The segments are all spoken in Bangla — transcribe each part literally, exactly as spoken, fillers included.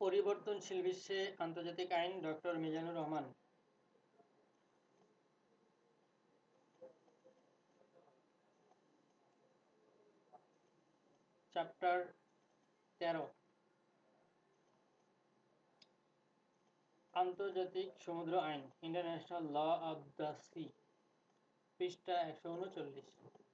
পরিবর্তনশীল বিশ্বে আন্তর্জাতিক আইন, ডক্টর মিজানুর রহমান। চ্যাপ্টার তেরো, আন্তর্জাতিক সমুদ্র আইন, international law of the sea, পৃষ্ঠা একশো উনচল্লিশ।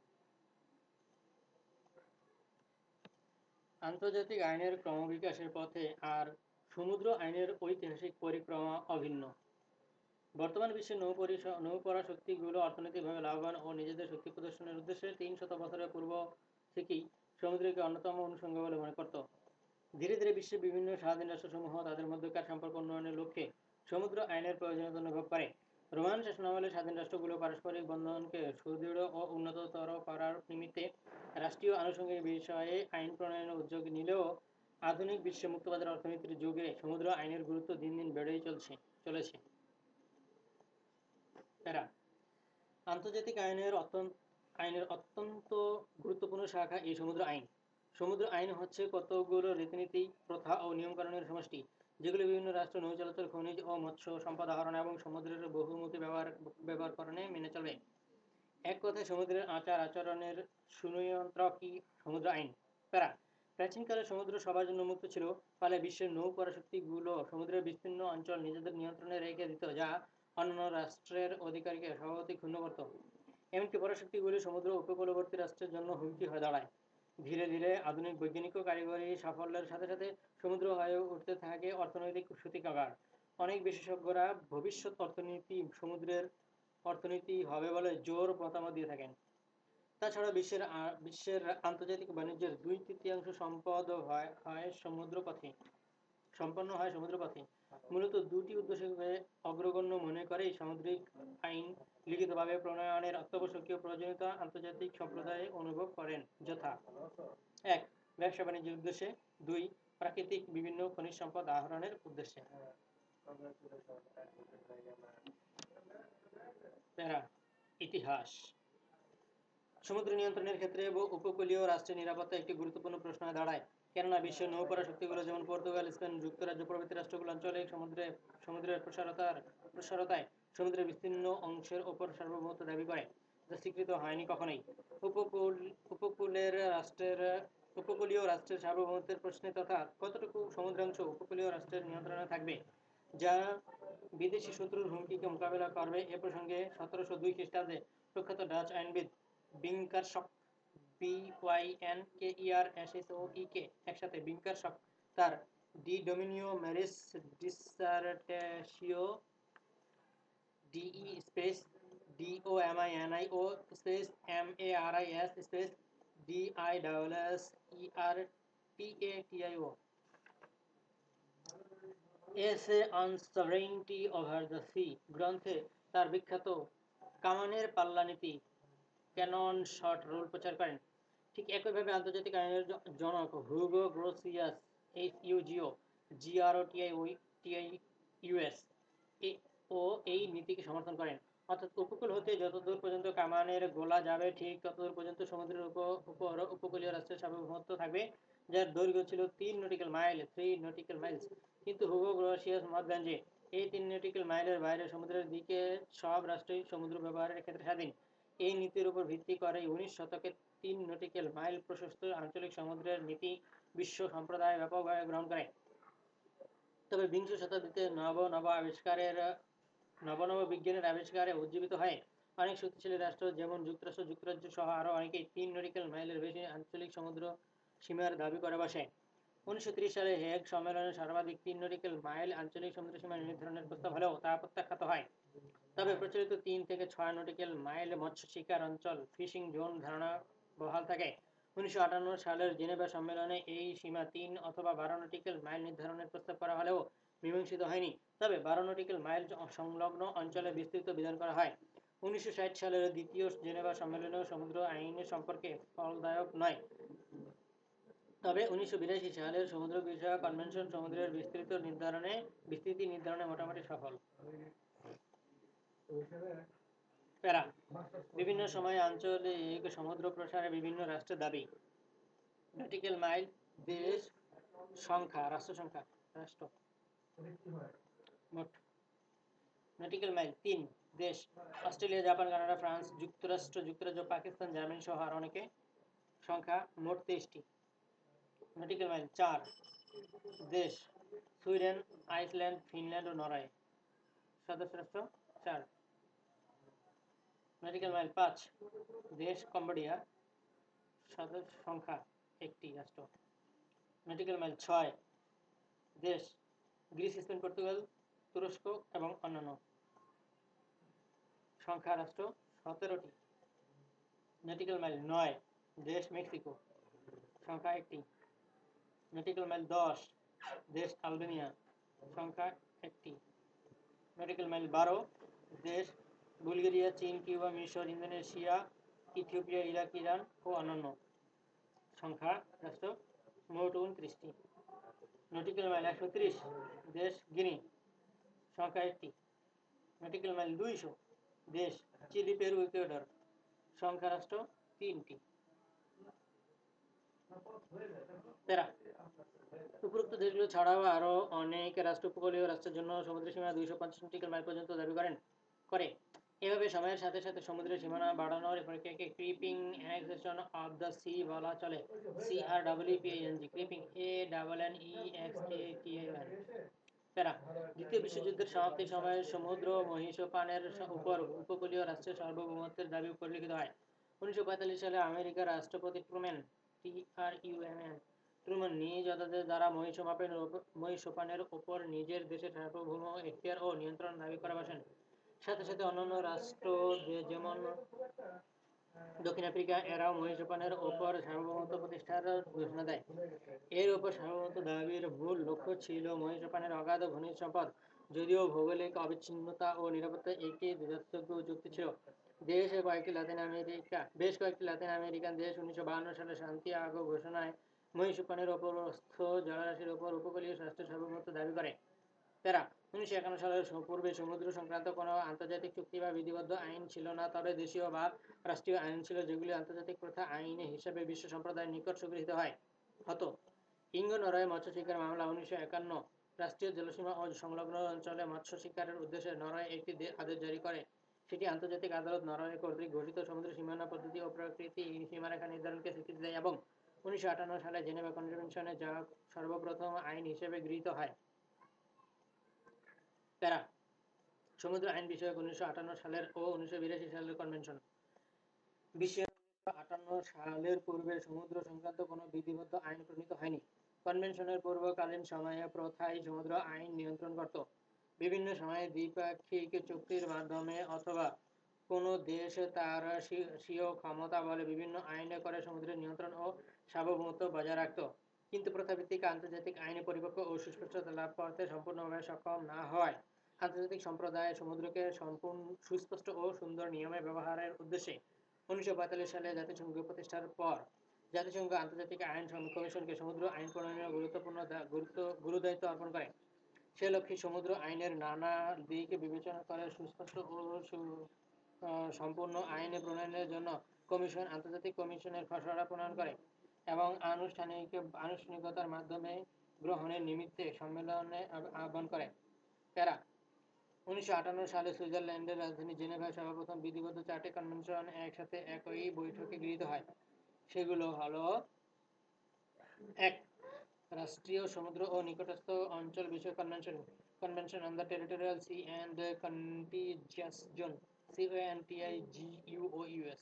আন্তর্জাতিক আইনের ক্রমবিকাশের পথে আর সমুদ্র আইনের ঐতিহাসিক পরিক্রমা অভিন্ন। বর্তমান বিশ্বের নৌপরাশক্তিগুলো অর্থনৈতিকভাবে লাভবান ও নিজেদের শক্তি প্রদর্শনের উদ্দেশ্যে তিন শত বছরের পূর্ব থেকেই সমুদ্রকে অন্যতম অনুষঙ্গ বলে মনে করত। ধীরে ধীরে বিশ্বের বিভিন্ন স্বাধীন রাষ্ট্রসমূহ তাদের মধ্যকার সম্পর্ক উন্নয়নের লক্ষ্যে সমুদ্র আইনের প্রয়োজনীয়তা অনুভব করে। রোমান শাসনামলে স্বাধীন রাষ্ট্রগুলো পারস্পরিক বন্ধনকে সুদৃঢ় ও উন্নততর করার নিমিত্তে রাষ্ট্রীয় আনুষঙ্গিক বিষয়ে আইন প্রণয়নের উদ্যোগ নিলেও আধুনিক বিশ্বে মুক্তবাজার অর্থনীতির যুগে সমুদ্র আইনের গুরুত্ব দিন দিন বেড়েই চলছে চলেছে তারা আন্তর্জাতিক আইনের অত্যন্ত আইনের অত্যন্ত গুরুত্বপূর্ণ শাখা এই সমুদ্র আইন। সমুদ্র আইন হচ্ছে কতগুলো রীতিনীতি, প্রথা ও নিয়মকানুনের সমষ্টি, যেগুলো বিভিন্ন রাষ্ট্র নৌ চলাচল, খনিজ ও মৎস্য সম্পদ আহরণ এবং সমুদ্রের বহুমুখী ব্যবহার ব্যবহারকরণে মেনে চলবে। এক কথায় সমুদ্রের আচার আচরণের সুনিয়ন্ত্রকই সমুদ্র আইন। প্যারা প্রাচীনকালে সমুদ্র সবার জন্য মুক্ত ছিল, ফলে বিশ্বের নৌ পরাশক্তিগুলো সমুদ্রের বিস্তীর্ণ অঞ্চল নিজেদের নিয়ন্ত্রণে রেখে দিত, যা অন্যান্য রাষ্ট্রের অধিকারকে স্বভাবতই ক্ষুণ্ণ করত। এমনকি পরাশক্তিগুলি সমুদ্র উপকূলবর্তী রাষ্ট্রের জন্য হুমকি হয়ে দাঁড়ায়। ধীরে ধীরে আধুনিক বৈজ্ঞানিক ও কারিগরি সাফল্যের সাথে সাথে সমুদ্র হয়ে উঠতে থাকে অর্থনৈতিক সূতিকাগার। অনেক বিশেষজ্ঞরা ভবিষ্যৎ অর্থনীতি সমুদ্রের অর্থনীতি হবে বলে জোর মতামত দিয়ে থাকেন। তাছাড়া বিশ্বের বিশ্বের আন্তর্জাতিক বাণিজ্যের দুই তৃতীয়াংশ সম্পদ হয় হয় সমুদ্রপথে সম্পন্ন হয় সমুদ্রপথে। মূলত দুটি উদ্দেশ্যকে অগ্রগণ্য মনে করেই সামুদ্রিক আইন লিখিতভাবে প্রণয়নের অত্যাবশ্যকীয় প্রয়োজনীয়তা আন্তর্জাতিক সম্প্রদায় অনুভব করেন, যথা: এক, ব্যবসা বাণিজ্যের উদ্দেশ্যে; দুই, প্রাকৃতিক বিভিন্ন খনিজ সম্পদ আহরণের উদ্দেশ্যে। প্যারা ইতিহাস। সমুদ্র নিয়ন্ত্রণের ক্ষেত্রে উপকূলীয় রাষ্ট্রের নিরাপত্তা একটি গুরুত্বপূর্ণ প্রশ্ন হয়ে দাঁড়ায়, কেননা বিশ্বের নৌপরাশক্তিগুলো যেমন পর্তুগাল, স্পেন, যুক্তরাজ্য প্রভৃতি রাষ্ট্রগুলো আঞ্চলিক সমুদ্রে সমুদ্রের প্রসারতার প্রসারতায় সমুদ্রের বিস্তীর্ণ অংশের ওপর সার্বভৌমত্ব দাবি করে, যা স্বীকৃত হয়নি কখনোই। উপকূল উপকূলের রাষ্ট্রের উপকূলীয় রাষ্ট্রের সার্বভৌমত্বের প্রশ্নে তথা কতটুকু সমুদ্রাংশ উপকূলীয় রাষ্ট্রের নিয়ন্ত্রণে থাকবে, যা বিদেশি শত্রুর হুমকিকে মোকাবেলা করবে, এ প্রসঙ্গে সতেরোশো দুই খ্রিস্টাব্দে প্রখ্যাত ডাচ আইনবিদ Bynkershoek, B Y N K E R S S O E K একসাথে বিঙ্কারশক তার De Dominio Maris Dissertatio D E space D O M I N I O space M A R I S space D I double S E R T A T I O essay on sovereignty over the sea গ্রন্থে তার বিখ্যাত কামানের পাল্লা নীতি, ক্যানন শট রুল প্রচার করেন। ঠিক একইভাবে আন্তর্জাতিক আইনের জনক Hugo Grotius H U G O G R O T I ওই টি আই ইউএস ও এই নীতিকে সমর্থন করেন। অর্থাৎ উপকূল হতে যতদূর পর্যন্ত কামানের গোলা যাবে, ঠিক ততদূর পর্যন্ত সমুদ্রের উপর উপকূলীয় রাষ্ট্রের সার্বভৌমত্ব থাকবে, যার দৈর্ঘ্য ছিল তিন nautical mile three nautical miles. কিন্তু হুগো গ্রোসিয়াস মত দেন যে এই তিন নটিক্যাল মাইলের বাইরে সমুদ্রের দিকে সব রাষ্ট্রই সমুদ্র ব্যবহারের ক্ষেত্রে স্বাধীন। এই নীতির উপর ভিত্তি করে উনিশ শতকে তিন নটিক্যাল মাইল প্রশস্ত আঞ্চলিক সমুদ্রের নীতি বিশ্ব সম্প্রদায় ব্যাপকভাবে গ্রহণ করে। তবে বিংশ শতাব্দীতে নব নব আবিষ্কারের নব নব বিজ্ঞানের আবিষ্কারে উজ্জীবিত হয় অনেক শক্তিশালী রাষ্ট্র যেমন যুক্তরাষ্ট্র, যুক্তরাজ্য সহ আরও অনেকেই তিন নটিক্যাল মাইলের বেশি আঞ্চলিক সমুদ্র সীমার দাবি করে বসে। উনিশশো ত্রিশ সালে হেগ সম্মেলনে সর্বাধিক তিন নটিক্যাল মাইল আঞ্চলিক সমুদ্র সীমা নির্ধারণের প্রস্তাব হলেও তা প্রত্যাখ্যাত হয়। তবে প্রচলিত তিন থেকে ছয় নটিক্যাল মাইল মৎস্য শিকার অঞ্চল ফিশিং জোন ধারণা বহাল থাকে। উনিশশো আটান্ন সালের জেনেভা সম্মেলনে এই সীমা তিন অথবা বারো নটিক্যাল মাইল নির্ধারণের প্রস্তাব করা হলেও মীমাংসিত হয়নি, তবে বারো নটিক্যাল মাইল সংলগ্ন অঞ্চলে বিস্তৃত বিধান করা হয়। উনিশশো ষাট সালের দ্বিতীয় জেনেভা সম্মেলনেও সমুদ্র আইনের সম্পর্কে ফলদায়ক নয়, তবে উনিশশো বিরাশি সালের সমুদ্র বিষয়ক কনভেনশন সমুদ্রের বিস্তৃত নির্ধারণে বিস্তৃতি নির্ধারণে মোটামুটি সফল। প্যারা বিভিন্ন সময়ে আঞ্চলিক সমুদ্র প্রসারে বিভিন্ন রাষ্ট্রের দাবি। নটিক্যাল মাইল, দেশ সংখ্যা, রাষ্ট্র সংখ্যা। রাষ্ট্র। মোট নটিক্যাল মাইল তিন দেশ অস্ট্রেলিয়া, জাপান, কানাডা, ফ্রান্স, যুক্তরাষ্ট্র, যুক্তরাজ্য, পাকিস্তান, জার্মানি সহ আর অনেকে, সংখ্যা মোট তেইশটি। নটিক্যাল মাইল চার দেশ সুইডেন, আইসল্যান্ড, ফিনল্যান্ড ও নরওয়ে, সদস্য রাষ্ট্র চার। নটিক্যাল মাইল পাঁচ দেশ কম্বোডিয়া, সদস্য সংখ্যা একটি রাষ্ট্র। নটিক্যাল মাইল ছয় দেশ গ্রিস, স্পেন, পর্তুগাল, তুরস্ক এবং অন্যান্য, সংখ্যা রাষ্ট্র সতেরোটি। নটিক্যাল মাইল নয় দেশ মেক্সিকো, সংখ্যা একটি। নটিক্যাল মাইল দশ দেশ আলবেনিয়া, সংখ্যা একটি। নটিক্যাল মাইল বারো দেশ বুলগেরিয়া, চীন, কিউবা, মিশর, ইন্দোনেশিয়া, ইথিওপিয়া, ইরাক, ইরান ও অন্যান্য, সংখ্যা রাষ্ট্র মোট উনত্রিশটি। নটিক্যাল মাইল একশো ত্রিশ দেশ গিনি, সংখ্যা একটি। নটিক্যাল মাইল দুইশো দেশ চিলি, পেরু, ইকুয়েডর, সংখ্যা রাষ্ট্র তিনটি। প্যারা উপরোক্ত দেশগুলো ছাড়াও আরো অনেক রাষ্ট্র উপকূলীয় রাষ্ট্রের জন্য সমুদ্র সীমানা দুইশো পঞ্চাশ নটিক্যাল মাইল পর্যন্ত দাবি করেন করে। এভাবে সময়ের সাথে সাথে সমুদ্রের সীমানা বাড়ানোর প্রক্রিয়াকে creeping annexation of the sea বলা চলে। C R W P N G, creeping, A double N E X K T I one. Para দ্বিতীয় বিশ্বযুদ্ধের সমাপ্তির সময় সমুদ্র মহীসোপানের উপর উপকূলীয় রাষ্ট্রের সার্বভৌমত্বের দাবি পরিলক্ষিত হয়। উনিশশো পঁয়তাল্লিশ সালে আমেরিকার রাষ্ট্রপতি Truman T R U M N Truman নিজ আদালতের দ্বারা মহীসোপানের মহীসোপানের উপর নিজের দেশের সার্বভৌম এখতিয়ার ও নিয়ন্ত্রণ দাবি করা বসেন। সাথে সাথে অন্যান্য রাষ্ট্র যেমন দক্ষিণ আফ্রিকা এরাও মহীসোপানের ওপর সার্বভৌমত্ব প্রতিষ্ঠার ঘোষণা দেয়। এর উপর সার্বভৌমত্ব দাবির মূল লক্ষ্য ছিল মহীসোপানের অগাধ খনিজ সম্পদ, যদিও ভৌগোলিক অবিচ্ছিন্নতা ও নিরাপত্তা একটি যুক্তি ছিল। দেশ কয়েকটি লাতিন আমেরিকা বেশ কয়েকটি লাতিন আমেরিকান দেশ উনিশশো বাহান্ন সালে সান্তিয়াগো ঘোষণায় মহীসোপানের অপরস্থ জলরাশির উপর উপকূলীয় রাষ্ট্রের সার্বভৌমত্ব দাবি করে। প্যারা উনিশশো একান্ন সালের পূর্বে সমুদ্র সংক্রান্ত কোনো আন্তর্জাতিক চুক্তি বা বিধিবদ্ধ আইন ছিল না, তবে দেশীয় বা রাষ্ট্রীয় আইন ছিল যেগুলি আন্তর্জাতিক প্রথা আইন হিসাবে বিশ্ব সম্প্রদায়ের নিকট স্বীকৃত হয় হতো। ইঙ্গো নরওয়ে মৎস্য শিকার মামলা উনিশশো একান্ন রাষ্ট্রীয় জলসীমা ও সংলগ্ন অঞ্চলে মৎস্য শিকারের উদ্দেশ্যে নরওয়ে একটি আদেশ জারি করে। সেটি আন্তর্জাতিক আদালত নরওয়ে কর্তৃক ঘোষিত সমুদ্র সীমানা পদ্ধতি ও প্রকৃতি সীমারেখা নির্ধারণকে স্বীকৃতি দেয় এবং উনিশশো আটান্ন সালে জেনেভা কনভেনশনে যা সর্বপ্রথম আইন হিসেবে গৃহীত হয়। প্যারা সমুদ্র আইন বিষয়ক উনিশশো আটান্ন সালের ও উনিশশো বিরাশি সালের কনভেনশন। বিশ্বে উনিশশো আটান্ন সালের পূর্বে সমুদ্র সংক্রান্ত কোনো বিধিবদ্ধ আইন প্রণীত হয়নি। কনভেনশনের পূর্বকালীন সময়ে প্রথাই সমুদ্র আইন নিয়ন্ত্রণ করত। বিভিন্ন সময়ে দ্বিপাক্ষিক চুক্তির মাধ্যমে অথবা কোনো দেশ তার স্বীয় ক্ষমতা বলে বিভিন্ন আইনে করে সমুদ্রের নিয়ন্ত্রণ ও সার্বভৌমত্ব বজায় রাখত। কিন্তু প্রথাভিত্তিক আন্তর্জাতিক আইনে পরিপক্ক ও সুস্পষ্টতা লাভ করতে সম্পূর্ণভাবে সক্ষম না হওয়ায় আন্তর্জাতিক সম্প্রদায় সমুদ্রকে সম্পূর্ণ সুস্পষ্ট ও সুন্দর নিয়মে ব্যবহারের উদ্দেশ্যে উনিশশো পঁয়তাল্লিশ সালে জাতিসংঘ প্রতিষ্ঠার পর জাতিসংঘ আন্তর্জাতিক আইন কমিশনকে সমুদ্র আইন প্রণয়নের গুরুত্বপূর্ণ গুরুত্ব গুরুদায়িত্ব অর্পণ করে। সে লক্ষ্যে সমুদ্র আইনের নানা দিক বিবেচনা করে সুস্পষ্ট ও সম্পূর্ণ আইন প্রণয়নের জন্য কমিশন আন্তর্জাতিক কমিশনের খসড়া প্রণয়ন করে এবং আনুষ্ঠানিক আনুষ্ঠানিকতার মাধ্যমে গ্রহণের নিমিত্তে সম্মেলনে আহ্বান করে। প্যারা উনিশশো আটান্ন সালে সুইজারল্যান্ডের রাজধানী জেনেভায় সর্বপ্রথম বিধিবদ্ধ চারটি কনভেনশন একসাথে একই বৈঠকে গৃহীত হয়। সেগুলো হলো: এক রাষ্ট্রীয় সমুদ্র ও নিকটস্থ অঞ্চল বিষয়ক convention, convention on the territorial sea and contiguous zone, C O N T I G U O U S.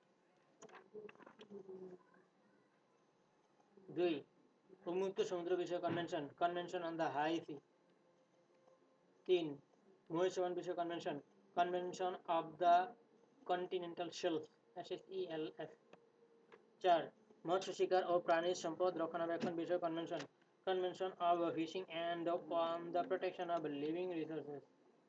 দুই উন্মুক্ত সমুদ্র বিষয়ক convention, convention on the high sea. তিন মহীসোপান বিষয়ক convention, convention of the continental shelf, S S E L F. চার মৎস্য শিকার ও প্রাণী সম্পদ রক্ষণাবেক্ষণ বিষয়ক convention, convention of fishing and on the protection of living resources.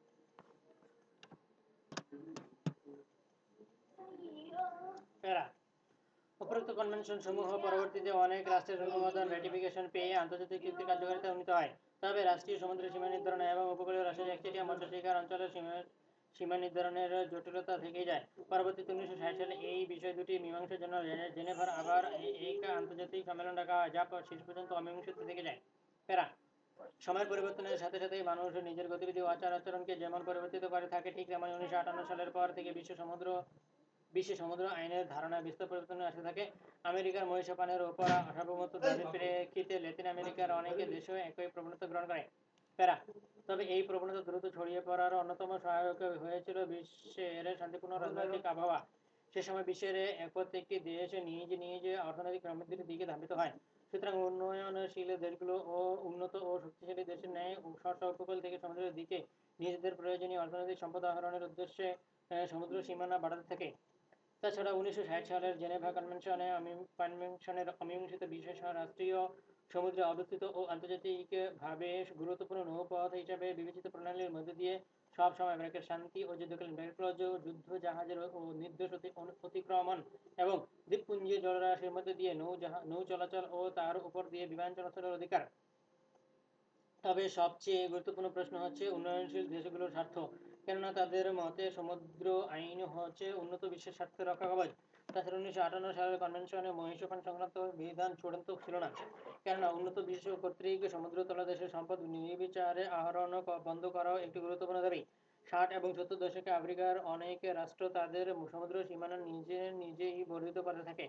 Para উপরোক্ত কনভেনশন সমূহ পরবর্তীতে অনেক রাষ্ট্রের অনুমোদন রেটিফিকেশন পেয়ে আন্তর্জাতিক চুক্তি কার্যকারিতা উন্নীত হয়। তবে রাষ্ট্রীয় সমুদ্র সীমা নির্ধারণ এবং উপকূলীয় রাষ্ট্রের একচেটিয়া মৎস্য শিকার অঞ্চলের সীমা নির্ধারণের জটিলতা থেকেই যায়। পরবর্তীতে উনিশশো ষাট সালে এই বিষয় দুটি মীমাংসার জন্য জেনেভার আবার এক আন্তর্জাতিক সম্মেলন ডাকা হয়, যা শেষ পর্যন্ত অমীমাংসিত থেকে যায়। প্যারা সময়ের পরিবর্তনের সাথে সাথে মানুষ নিজের গতিবিধি ও আচার আচরণকে যেমন পরিবর্তিত করে থাকে, ঠিক তেমন উনিশশো আটান্ন সালের পর থেকে বিশ্ব সমুদ্র বিশ্বে সমুদ্র আইনের ধারণা বিস্তর পরিবর্তন আসতে থাকে। আমেরিকার মহিষা পানের উপর সার্বভৌমত্ব দাবির প্রেক্ষিতে ল্যাতিন আমেরিকার অনেক দেশও একই প্রবণতা গ্রহণ করে। প্যারা তবে এই প্রবণতা দ্রুত ছড়িয়ে পড়ার অন্যতম সহায়ক হয়েছিল বিশ্বের শান্তিপূর্ণ রাজনৈতিক আবহাওয়া। সে সময় বিশ্বের প্রত্যেকটি দেশ নিজ নিজ অর্থনৈতিক সমৃদ্ধির দিকে ধাবিত হয়। সুতরাং উন্নয়নশীল দেশগুলো ও উন্নত ও শক্তিশালী দেশের ন্যায় স্ব উপকূল থেকে সমুদ্রের দিকে নিজেদের প্রয়োজনীয় অর্থনৈতিক সম্পদ আহরণের উদ্দেশ্যে আহ, সমুদ্র সীমানা বাড়াতে থাকে। তাছাড়া উনিশশো ষাট সালের জেনেভা কনভেনশনে কনভেনশনের অমীমাংসিত বিষয় সহ রাষ্ট্রীয় সমুদ্রে অবস্থিত ও আন্তর্জাতিকভাবে গুরুত্বপূর্ণ নৌপথ হিসাবে বিবেচিত প্রণালীর মধ্য দিয়ে সব সময় ব্র্যাকেট শান্তি ও যুদ্ধকালীন ব্র্যাকেট ক্লজ যুদ্ধ জাহাজের ও নির্দোষ অতি- অন- অতিক্রমণ এবং দ্বীপপুঞ্জীয় জলরাশির মধ্য দিয়ে নৌ জাহা নৌ চলাচল ও তার উপর দিয়ে বিমান চলাচলের অধিকার। তবে সবচেয়ে গুরুত্বপূর্ণ প্রশ্ন হচ্ছে উন্নয়নশীল দেশগুলোর স্বার্থ, কেননা তাদের মতে সমুদ্র আইন হচ্ছে উন্নত বিশ্বের স্বার্থ রক্ষা কবচ। তাছাড়া উনিশশো আটান্ন সালের কনভেনশনে মহীসোপান সংক্রান্ত বিধান চূড়ান্ত ছিল না, কেননা উন্নত বিশ্ব কর্তৃক সমুদ্র তলদেশের সম্পদ নির্বিচারে আহরণ ক- বন্ধ করাও একটি গুরুত্বপূর্ণ দাবি। ষাট এবং সত্তর দশকে আফ্রিকার অনেক রাষ্ট্র তাদের সমুদ্র সীমানা নিজে নিজেই বর্ধিত করে থাকে।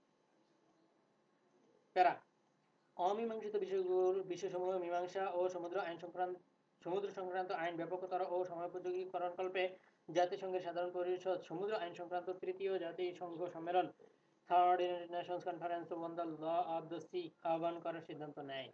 প্যারা অমীমাংসিত বিষয়গুলো বিষয়সমূহ মীমাংসা ও সমুদ্র আইন সংক্রান্ত সমুদ্র সংক্রান্ত আইন ব্যাপকতর ও সময়োপযোগীকরণকল্পে জাতিসংঘের সাধারণ পরিষদ সমুদ্র আইন সংক্রান্ত তৃতীয় জাতিসংঘ সম্মেলন third United Nations conference on the law of the sea আহ্বান করার সিদ্ধান্ত নেয়।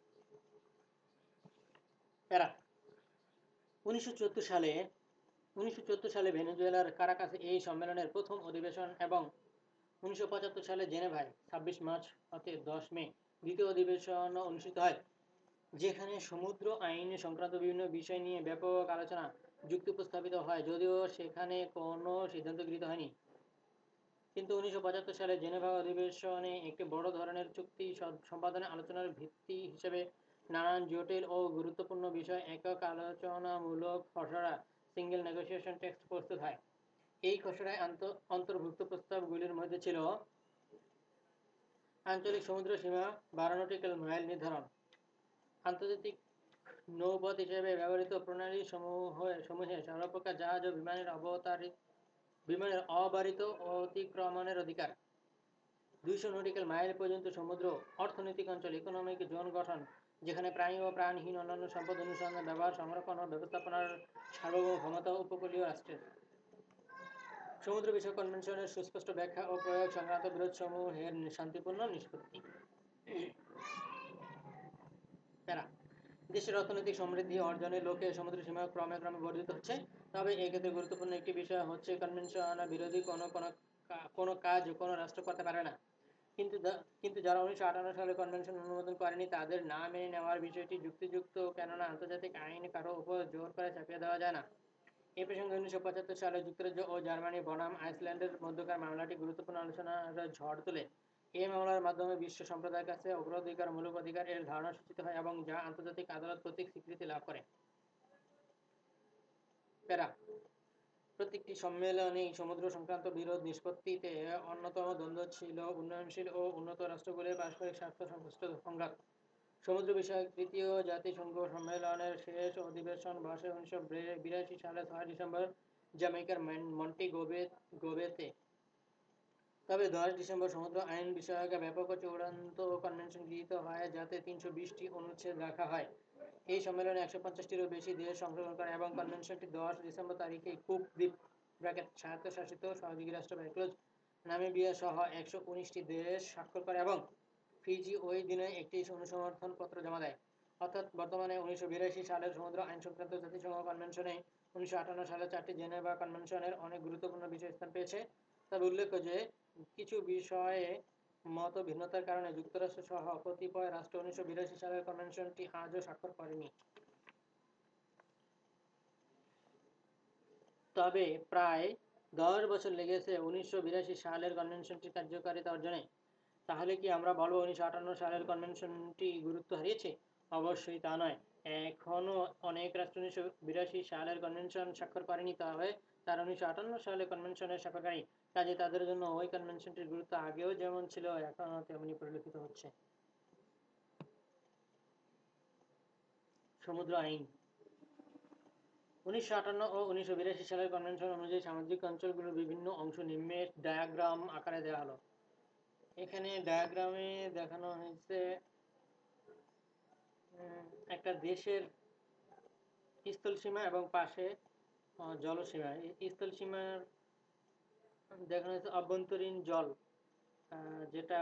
প্যারা উনিশশো চুয়াত্তর সালে উনিশশো চুয়াত্তর সালে ভেনেজুয়েলার কারাকাসে এই সম্মেলনের প্রথম অধিবেশন এবং উনিশশো পঁচাত্তর সালে জেনেভায় ছাব্বিশ মার্চ হতে দশ মে দ্বিতীয় অধিবেশন অনুষ্ঠিত হয়, যেখানে সমুদ্র আইন সংক্রান্ত বিভিন্ন বিষয় নিয়ে ব্যাপক আলোচনা যুক্তি উপস্থাপিত হয়, যদিও সেখানে কোনো সিদ্ধান্ত গৃহীত হয়নি। কিন্তু উনিশশো পঁচাত্তর সালে জেনেভা অধিবেশনে একটি বড় ধরনের চুক্তি সম- সম্পাদনে আলোচনার ভিত্তি হিসেবে নানান জটিল ও গুরুত্বপূর্ণ বিষয় একক আলোচনামূলক খসড়া সিঙ্গেল নেগোসিয়েশন টেক্সট প্রস্তুত হয়। এই খসড়ায় আন্ত- অন্তর্ভুক্ত প্রস্তাবগুলির মধ্যে ছিল আঞ্চলিক সমুদ্র সীমা বারো নটিক্যাল মাইল নির্ধারণ, আন্তর্জাতিক নৌপথ হিসেবে ব্যবহৃত প্রণালী সমূহ সমূহে সর্বপ্রকার জাহাজ ও বিমানের অবতারি বিমানের অবারিত অতিক্রমণের অধিকার, দুইশো নটিক্যাল মাইল পর্যন্ত সমুদ্র, অর্থনৈতিক অঞ্চল ইকোনমিক জোন গঠন, যেখানে প্রাণী ও প্রাণহীন অন্যান্য সম্পদ অনুসন্ধান, ব্যবহার, সংরক্ষণ ও ব্যবস্থাপনার সার্বভৌম ক্ষমতা উপকূলীয় রাষ্ট্রের, সমুদ্র বিষয়ক কনভেনশনের সুস্পষ্ট ব্যাখ্যা ও প্রয়োগ সংক্রান্ত বিরোধসমূহের শান্তিপূর্ণ নিষ্পত্তি। প্যারা দেশের অর্থনৈতিক সমৃদ্ধি অর্জনের লক্ষ্যে সমুদ্র সীমা ক্রমে ক্রমে বর্ধিত হচ্ছে। তবে এক্ষেত্রে গুরুত্বপূর্ণ একটি বিষয় হচ্ছে কনভেনশন বিরোধী কোনো কোনো কা- কোনো কাজ কোনো রাষ্ট্র করতে পারে না। কিন্তু যা- কিন্তু যারা উনিশশো আটান্ন সালে কনভেনশন অনুমোদন করেনি তাদের না মেনে নেওয়ার বিষয়টি যুক্তিযুক্ত, কেননা আন্তর্জাতিক আইন কারো উপর জোর করে চাপিয়ে দেওয়া যায় না। এই প্রসঙ্গে উনিশশো পঁচাত্তর সালে যুক্তরাজ্য ও জার্মানি বনাম আইসল্যান্ডের মধ্যকার মামলাটি গুরুত্বপূর্ণ আলোচনার ঝড় তোলে। এই মামলার মাধ্যমে বিশ্ব সম্প্রদায়ের কাছে অগ্রাধিকারমূলক অধিকার এর ধারণা সূচিত হয় এবং যা আন্তর্জাতিক আদালত কর্তৃক স্বীকৃতি লাভ করে। প্যারা প্রত্যেকটি সম্মেলনেই সমুদ্র সংক্রান্ত বিরোধ নিষ্পত্তিতে অন্যতম দ্বন্দ্ব ছিল উন্নয়নশীল ও উন্নত রাষ্ট্রগুলির পারস্পরিক স্বার্থ সংশ্লিষ্ট সংঘাত। সমুদ্র বিষয়ক তৃতীয় জাতিসংঘ সম্মেলনের শেষ অধিবেশন বসে উনিশশো বিরাশি সালের ছয় ডিসেম্বর জ্যামাইকার মন্টিগোবে গোবেতে। তবে দশ ডিসেম্বর সমুদ্র আইন বিষয়ক ব্যাপক ও চূড়ান্ত কনভেনশন গৃহীত হয়, যাতে তিনশো বিশটি অনুচ্ছেদ রাখা হয়। এই সম্মেলনে একশো পঞ্চাশটিরও বেশি দেশ অংশগ্রহণ করে এবং কনভেনশনটি দশ ডিসেম্বর তারিখে কুক দ্বীপ ব্র্যাকেট স্বায়ত্তশাসিত সহযোগী রাষ্ট্র ব্র্যাকেট নামিবিয়া সহ একশো উনিশটি দেশ স্বাক্ষর করে এবং ফিজি ওই দিনে একটি অনুসমর্থন পত্র জমা দেয়। অর্থাৎ বর্তমানে উনিশশো বিরাশি সালের সমুদ্র আইন সংক্রান্ত জাতিসংঘ কনভেনশনে উনিশশো আটান্ন সালের চারটি জেনেভা কনভেনশনের অনেক গুরুত্বপূর্ণ বিষয় স্থান পেয়েছে। তবে উল্লেখ্য যে কিছু বিষয়ে মত ভিন্নতার কারণে যুক্তরাষ্ট্র সহ কতিপয় রাষ্ট্র উনিশশো বিরাশি সালের কনভেনশনটি আজও স্বাক্ষর করেনি। তবে প্রায় দশ বছর লেগেছে উনিশশো বিরাশি সালের কনভেনশনটির কার্যকারিতা অর্জনে। তাহলে কি আমরা বলবো উনিশশো আটান্ন সালের কনভেনশনটি গুরুত্ব হারিয়েছে? অবশ্যই তা নয়। এখনো অনেক রাষ্ট্র উনিশশো বিরাশি সালের কনভেনশন স্বাক্ষর করেনি, তবে তারা উনিশশো আটান্ন সালে কনভেনশনের স্বাক্ষরকারী। কাজে তাদের জন্য ওই কনভেনশনটির গুরুত্ব আগেও যেমন ছিল এখনো তেমনি পরিলক্ষিত হচ্ছে। সমুদ্র আইন। উনিশশো আটান্ন ও উনিশশো বিরাশি সালের কনভেনশন অনুযায়ী সামুদ্রিক অঞ্চলগুলোর বিভিন্ন অংশ নিম্নে ডায়াগ্রাম আকারে দেওয়া হলো। এখানে ডায়াগ্রামে দেখানো হয়েছে একটা দেশের স্থলসীমা এবং পাশে জলসীমা। স্থলসীমার দেখানো হয়েছে অভ্যন্তরীণ জল, যেটা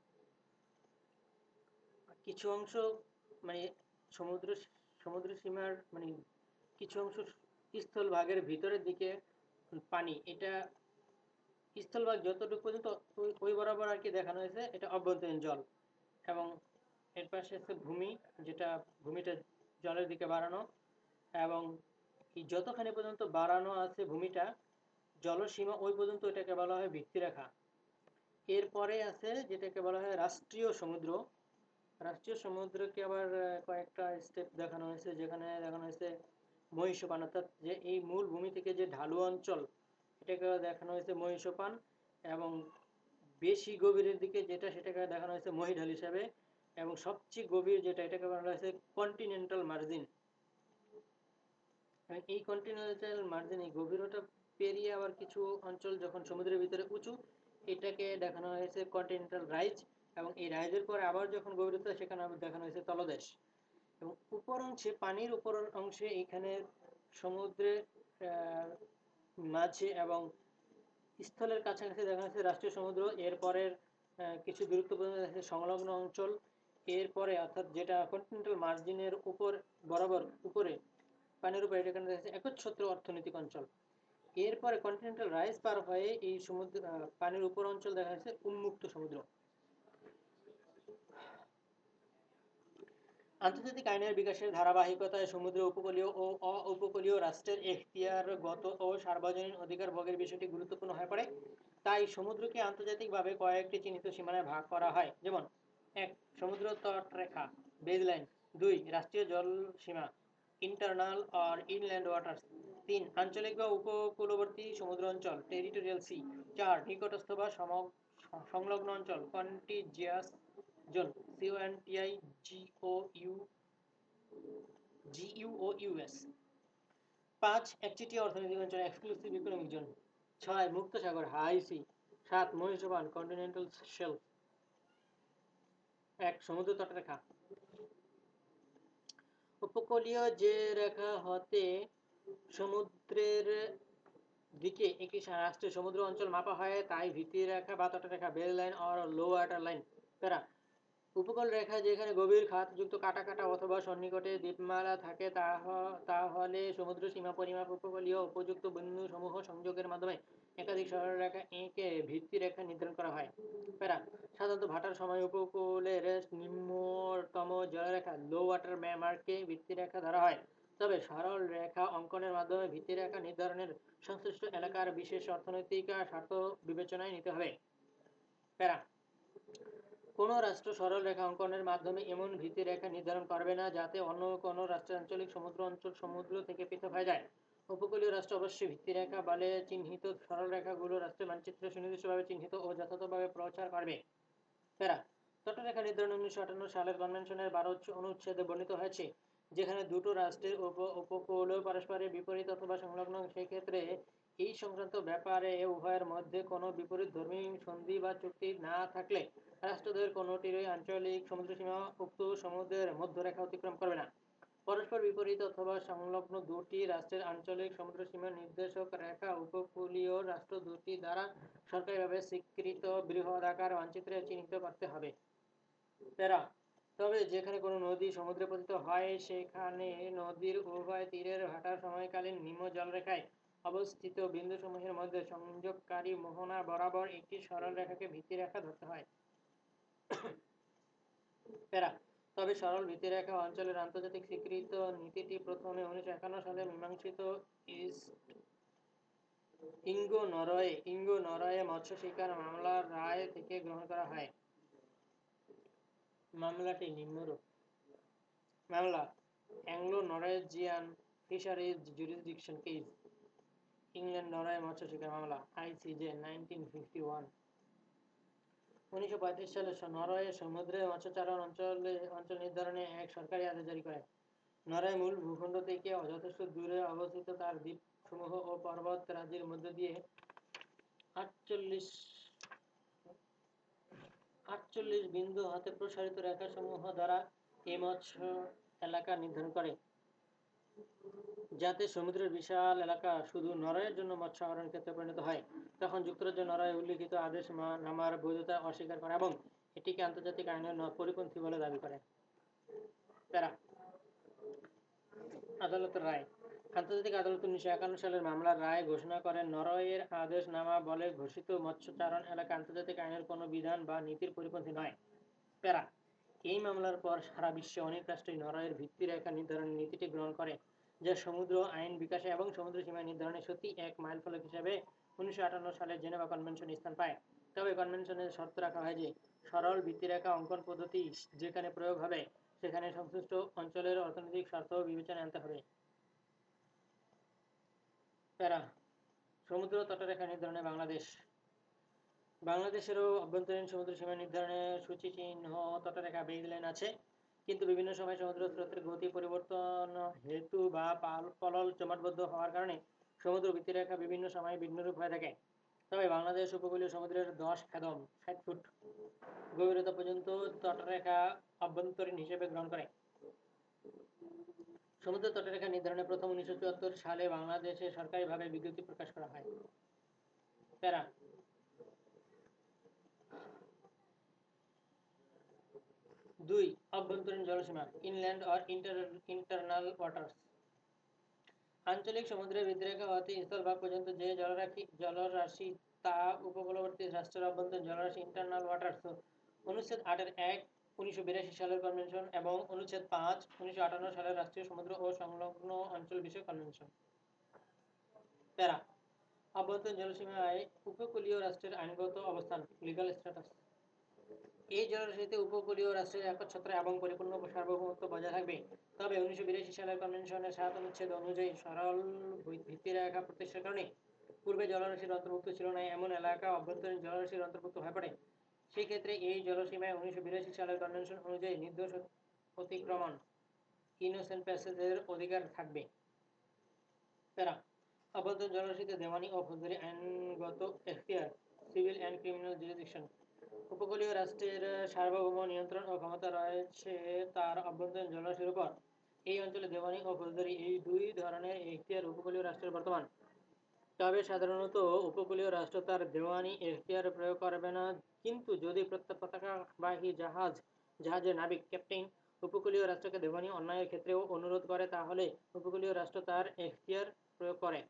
কিছু অংশ মানে সমুদ্র সমুদ্র সীমার মানে কিছু অংশ স্থলভাগের ভিতরের দিকে পানি, এটা স্থলভাগ যতটুকু পর্যন্ত ওই বরাবর আর কি দেখানো হয়েছে, এটা অভ্যন্তরীণ জল। এবং এর পাশে আছে ভূমি, যেটা ভূমিটা জলের দিকে বাড়ানো, এবং যতখানি পর্যন্ত বাড়ানো আছে ভূমিটা জলসীমা ওই পর্যন্ত এটাকে বলা হয় ভিত্তিরেখা। এরপরে আছে যেটাকে বলা হয় রাষ্ট্রীয় সমুদ্র। রাষ্ট্রীয় সমুদ্রকে আবার কয়েকটা স্টেপ দেখানো হয়েছে, যেখানে দেখানো হয়েছে মহীসোপান, অর্থাৎ যে এই মূল ভূমি থেকে যে ঢালু অঞ্চল, এটাকে দেখানো হয়েছে মহীসোপান, এবং বেশি গভীরের দিকে যেটা সেটাকে দেখানো হয়েছে মহীঢাল হিসাবে, এবং সবচেয়ে গভীর যেটা এটাকে বলা হয়েছে কন্টিনেন্টাল মার্জিন। এই কন্টিনেন্টাল মার্জিন, এই গভীরতা পেরিয়ে আবার কিছু অঞ্চল যখন সমুদ্রের ভিতরে উঁচু, এটাকে দেখানো হয়েছে কন্টিনেন্টাল রাইজ, এবং এই রাইজের পরে আবার যখন গভীরতা, সেখানে আবার দেখানো হয়েছে তলদেশ। এবং উপর অংশে, পানির উপর অংশে এখানে সমুদ্রের মাঝে এবং স্থলের কাছাকাছি দেখা যাচ্ছে রাষ্ট্রীয় সমুদ্র। এরপরের কিছু গুরুত্বপূর্ণ সংলগ্ন অঞ্চল, এরপরে অর্থাৎ যেটা কন্টিনেন্টাল মার্জিনের উপর বরাবর উপরে পানির উপরে, এটা দেখা যাচ্ছে একচ্ছত্র অর্থনৈতিক অঞ্চল। এরপরে কন্টিনেন্টাল রাইজ পার হয়ে এই সমুদ্র পানির উপর অঞ্চল দেখা যাচ্ছে উন্মুক্ত সমুদ্র। আন্তর্জাতিক আইনের বিকাশের ধারাবাহিকতায় সমুদ্র উপকূলীয় ও অ-উপকূলীয় রাষ্ট্রের এখতিয়ারগত ও সার্বজনীন অধিকার ভোগের বিষয়টি গুরুত্বপূর্ণ হয়ে পড়ে। তাই সমুদ্রকে আন্তর্জাতিকভাবে কয়েকটি চিহ্নিত সীমানায় ভাগ করা হয়, যেমন এক সমুদ্র তটরেখা বেজলাইন, দুই রাষ্ট্রীয় জলসীমা ইন্টারনাল অর ইনল্যান্ড ওয়াটার্স, তিন আঞ্চলিক বা উপকূলবর্তী সমুদ্র অঞ্চল টেরিটোরিয়াল সি, চার নিকটস্থ বা সংলগ্ন অঞ্চল contiguous zone C O N T I G O U G U O U S, পাঁচ একচেটিয়া অর্থনৈতিক অঞ্চল এক্সক্লুসিভ ইকোনমিক জোন, ছয় মুক্ত সাগর হাই সি, সাত মহীসোপান কন্টিনেন্টাল শেলফ, এক সমুদ্র তটরেখা। উপকূলীয় যে রেখা হতে সমুদ্রের দিকে একটি রাষ্ট্রের সমুদ্র অঞ্চল মাপা হয় তাই ভিত্তি রেখা বা তটরেখা base line or low water line. Para উপকূল রেখা যেখানে গভীর খাতযুক্ত কাটা কাটা অথবা সন্নিকটে দ্বীপমালা থাকে তাহলে সমুদ্র সীমা পরিমাপ উপকূলীয় উপযুক্ত বিন্দু সমূহ সংযোগের মাধ্যমে একাধিক সরলরেখা এঁকে ভিত্তি রেখা নির্ধারণ করা হয়। প্যারা সাধারণত ভাটার সময় উপকূলের নিম্নতম জলরেখা লো ওয়াটার মার্ককে ভিত্তি রেখা ধরা হয়, তবে সরল রেখা অঙ্কনের মাধ্যমে ভিত্তি রেখা নির্ধারণের সংশ্লিষ্ট এলাকার বিশেষ অর্থনৈতিক স্বার্থ বিবেচনায় নিতে হবে। প্যারা কোনো রাষ্ট্র সরল রেখা অঙ্কনের মাধ্যমে এমন ভিত্তি রেখা নির্ধারণ করবে না যাতে অন্য কোনো রাষ্ট্রের আঞ্চলিক সমুদ্র অঞ্চল সমুদ্র থেকে পৃথক হয়ে যায়। উপকূলীয় রাষ্ট্র অবশ্যই ভিত্তি রেখা বলে চিহ্নিত সরল রেখাগুলো রাষ্ট্রের মানচিত্রে সুনির্দিষ্টভাবে চিহ্নিত ও যথাযথভাবে প্রচার করবে। প্যারা তটরেখা নির্ধারণ উনিশশো আটান্ন সালের কনভেনশনের বারো অনুচ্ছেদে বর্ণিত হয়েছে, যেখানে দুটো রাষ্ট্রের উপকূল পরস্পরের বিপরীত অথবা সংলগ্ন, সেক্ষেত্রে এই সংক্রান্ত ব্যাপারে উভয়ের মধ্যে কোনো বিপরীত ধর্মী সন্ধি বা চুক্তি না থাকলে রাষ্ট্রদ্বয়ের কোনোটিরই আঞ্চলিক সমুদ্রসীমা উক্ত সমুদ্রের মধ্যরেখা অতিক্রম করবে না। পরস্পর বিপরীত অথবা সংলগ্ন দুটি রাষ্ট্রের আঞ্চলিক সমুদ্রসীমা নির্দেশক রেখা উপকূলীয় রাষ্ট্র দুটি দ্বারা সরকারিভাবে স্বীকৃত বৃহদাকার মানচিত্রে চিহ্নিত করতে হবে। প্যারা তবে যেখানে কোনো নদী সমুদ্রে পতিত হয় সেখানে নদীর উভয় তীরের ভাটার সময়কালীন নিম্ন জলরেখায় অবস্থিত বিন্দুসমূহের মধ্যে সংযোগকারী মোহনা বরাবর একটি সরল রেখাকে ভিত্তি রেখা ধরতে হয়। প্যারা তবে সরল ভিত্তিরেখা অঞ্চলের আন্তর্জাতিক স্বীকৃত নীতিটি প্রথমে উনিশশো একান্ন সালে মীমাংসিত ইস্ট ইঙ্গো নরওয়ে ইঙ্গো নরওয়ে মৎস্য শিকার মামলার রায় থেকে গ্রহণ করা হয়। মামলাটি নিম্নরূপ: মামলা Anglo Norwegian fisheries jurisdiction case, England Norway মৎস্য শিকার মামলা, আইসিজে নাইনটিন ফিফটি ওয়ান। উনিশশো পঁয়ত্রিশ সালে নরওয়ে সমুদ্রে মৎস্যচারণ অঞ্চলে অঞ্চল নির্ধারণে এক সরকারি আদেশ জারি করে। নরওয়ে মূল ভূখণ্ড থেকে যথেষ্ট দূরে অবস্থিত, তার দ্বীপসমূহ ও পর্বত রাজির মধ্য দিয়ে আটচল্লিশ আটচল্লিশ বিন্দু হাতে প্রসারিত রেখাসমূহ দ্বারা এই মৎস্য এলাকা নির্ধারণ করে, যাতে সমুদ্রের বিশাল এলাকা শুধু নরওয়ের জন্য মৎস্য আহরণ ক্ষেত্রে পরিণত হয়। তখন যুক্তরাজ্য নরওয়ে উল্লিখিত আদেশ নামার বৈধতা অস্বীকার করে এবং এটিকে আন্তর্জাতিক আইনের পরিপন্থী বলে দাবি করে। প্যারা আদালতের রায়। আন্তর্জাতিক আদালত উনিশশো একান্ন সালের মামলার রায় ঘোষণা করেন, নরওয়ের আদেশনামা বলে ঘোষিত মৎস্যচারণ এলাকা আন্তর্জাতিক আইনের কোনো বিধান বা নীতির পরিপন্থী নয়। প্যারা এই মামলার পর সারা বিশ্বে অনেক রাষ্ট্রই নরওয়ের ভিত্তিরেখা নির্ধারণের নীতিটি গ্রহণ করে, যা সমুদ্র আইন বিকাশে এবং সমুদ্র সীমা নির্ধারণে সত্যি এক মাইলফলক হিসেবে উনিশশো আটান্ন সালের জেনেভা কনভেনশন স্থান পায়। তবে কনভেনশনের শর্ত রাখা হয় যে সরল ভিত্তিরেখা অঙ্কন পদ্ধতি যেখানে প্রয়োগ হবে সেখানে সংশ্লিষ্ট অঞ্চলের অর্থনৈতিক স্বার্থ বিবেচনায় আনতে হবে। প্যারা সমুদ্র তটরেখা নির্ধারণে বাংলাদেশ। বাংলাদেশেরও অভ্যন্তরীণ সমুদ্র সীমা নির্ধারণে সূচিচিহ্ন তটরেখা বেইজলাইন আছে, কিন্তু বিভিন্ন সময় সমুদ্র স্রোতের গতি পরিবর্তন হেতু বা পলল জমাটবদ্ধ হওয়ার কারণে সমুদ্র ভিত্তিরেখা বিভিন্ন সময় ভিন্নরূপ হয়ে থাকে। তবে বাংলাদেশ উপকূলীয় সমুদ্রের দশ ফেদম ষাট ফুট গভীরতা পর্যন্ত তটরেখা অভ্যন্তরীণ হিসেবে গ্রহণ করে। সমুদ্র তটরেখা নির্ধারণে প্রথম উনিশশো চুয়াত্তর সালে বাংলাদেশে সরকারিভাবে বিজ্ঞপ্তি প্রকাশ করা হয়। প্যারা দুই অভ্যন্তরীণ জলসীমা ইনল্যান্ড অর ইন্টারনাল ওয়াটার্স। আঞ্চলিক সমুদ্রের ভিত্তিরেখা হতে স্থলভাগ পর্যন্ত যে জলরাশি জলরাশি তা উপকূলবর্তী রাষ্ট্রের অভ্যন্তরীণ জলরাশি ইন্টারনাল ওয়াটার্স। অনুচ্ছেদ আটের এক উনিশশো বিরাশি সালের কনভেনশন এবং অনুচ্ছেদ পাঁচ উনিশশো আটান্ন সালের রাষ্ট্রীয় সমুদ্র ও সংলগ্ন অঞ্চল বিষয়ক কনভেনশন। প্যারা অভ্যন্তরীণ জলসীমায় উপকূলীয় রাষ্ট্রের আইনগত অবস্থান লিগ্যাল স্ট্যাটাস। এই জলরাশিতে উপকূলীয় রাষ্ট্রের একচ্ছত্র এবং পরিপূর্ণ সার্বভৌমত্ব বজায় থাকবে। তবে উনিশশো বিরাশি সালের কনভেনশনের সাত অনুচ্ছেদ অনুযায়ী সরল ভিত্তিরেখা প্রতিষ্ঠার কারণে পূর্বে জলরাশির অন্তর্ভুক্ত ছিল না এমন এলাকা অভ্যন্তরীণ জলরাশির অন্তর্ভুক্ত হয়ে পড়ে। সেক্ষেত্রে এই জলসীমায় উনিশশো বিরাশি সালের কনভেনশন অনুযায়ী নির্দোষ অতিক্রমণ ইনোসেন্ট প্যাসেজের অধিকার থাকবে। প্যারা অভ্যন্তরীণ জলরাশিতে দেওয়ানি ও ফৌজদারি আইনগত এখতিয়ার সিভিল অ্যান্ড ক্রিমিনাল জুরিসডিকশন। উপকূলীয় রাষ্ট্রের সার্বভৌম নিয়ন্ত্রণ ও ক্ষমতা রয়েছে তার অভ্যন্তরীণ জলরাশির উপর। এই অঞ্চলে দেওয়ানি ও ফৌজদারি এই দুই ধরনের এখতিয়ার উপকূলীয় রাষ্ট্রের বর্তমান। তবে সাধারণত উপকূলীয় রাষ্ট্র তার দেওয়ানি এখতিয়ার প্রয়োগ করবে না, কিন্তু যদি পতাকাবাহী জাহাজ জাহাজের নাবিক ক্যাপ্টেন উপকূলীয় রাষ্ট্রকে দেওয়ানি অন্যায়ের ক্ষেত্রেও অনুরোধ করে তাহলে উপকূলীয় রাষ্ট্র তার এখতিয়ার প্রয়োগ করে।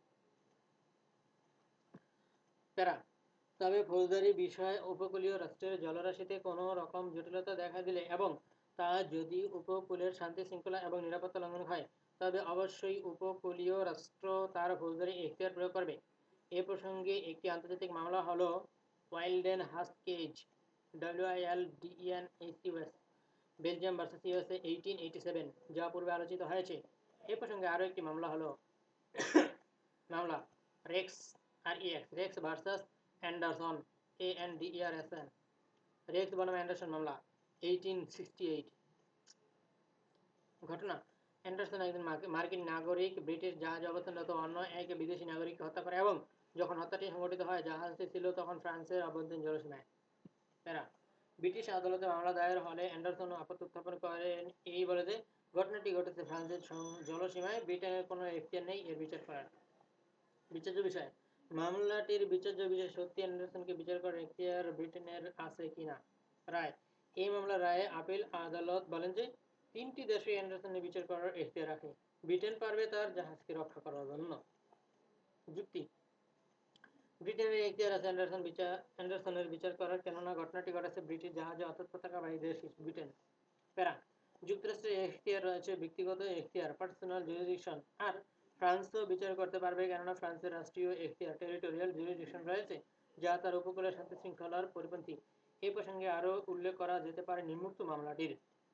প্যারা তবে ফৌজদারি বিষয় উপকূলীয় রাষ্ট্রের জলরাশিতে কোনো রকম জটিলতা দেখা দিলে এবং তা যদি উপকূলের শান্তি শৃঙ্খলা এবং নিরাপত্তা লঙ্ঘন হয় তবে অবশ্যই উপকূলীয় রাষ্ট্র তার ফৌজদারি এখতিয়ার প্রয়োগ করবে। এ প্রসঙ্গে একটি আন্তর্জাতিক মামলা হলো ওয়াইল্ডেন হাস্কেজ ডব্লিউআইএলডিএনএসইউএস Belgium versus USA eighteen eighty seven, যা পূর্বে আলোচিত হয়েছে। এ প্রসঙ্গে আরও একটি মামলা হলো মামলা Rex R E X Rex versus Anderson A N D E R S N Rex বনাম অ্যান্ডারসন মামলা এইটিন সিক্সটি এইট। ঘটনা অ্যান্ডারসন একজন মার্কিন নাগরিক ব্রিটিশ জাহাজে অবস্থানরত অন্য এক বিদেশি নাগরিককে হত্যা করে এবং যখন হত্যাটি সংঘটিত হয় জাহাজটি ছিল তখন ফ্রান্সের অভ্যন্তরীণ জলসীমায়। প্যারা ব্রিটিশ আদালতে মামলা দায়ের হলে অ্যান্ডারসন আপত্তি উত্থাপন করেন এই বলে যে ঘটনাটি ঘটেছে ফ্রান্সের জলসীমায়, ব্রিটেনের কোনো এখতিয়ার নেই এর বিচার করার। বিচার্য বিষয় মামলাটির বিচার্য বিষয় সত্যি অ্যান্ডারসনকে বিচার করার এখতিয়ার ব্রিটেনের আছে কিনা। রায় এই মামলার রায়ে আপিল আদালত বলেন যে তিনটি দেশই অ্যান্ডারসনের বিচার করার এখতিয়ার রাখে, ব্রিটেন পারবে তার জাহাজকে রক্ষা করার জন্য। যুক্তি ব্রিটেনের এখতিয়ার আছে অ্যান্ডারসন বিচার অ্যান্ডারসনের বিচার করার, কেননা ঘটনাটি ঘটেছে ব্রিটিশ জাহাজে অর্থাৎ পতাকাবাহী দেশ ব্রিটেন। প্যারা যুক্তরাষ্ট্রের এখতিয়ার রয়েছে ব্যক্তিগত এখতিয়ার পার্সোনাল জুরিসডিকশন, আর ফ্রান্সও বিচার করতে পারবে কেননা ফ্রান্সের রাষ্ট্রীয় এখতিয়ার টেরিটোরিয়াল জুরিসডিকশন রয়েছে, যা তার উপকূলের শান্তি শৃঙ্খলার পরিপন্থী। এই প্রসঙ্গে আরও উল্লেখ করা যেতে পারে নিম্নোক্ত মামলাটির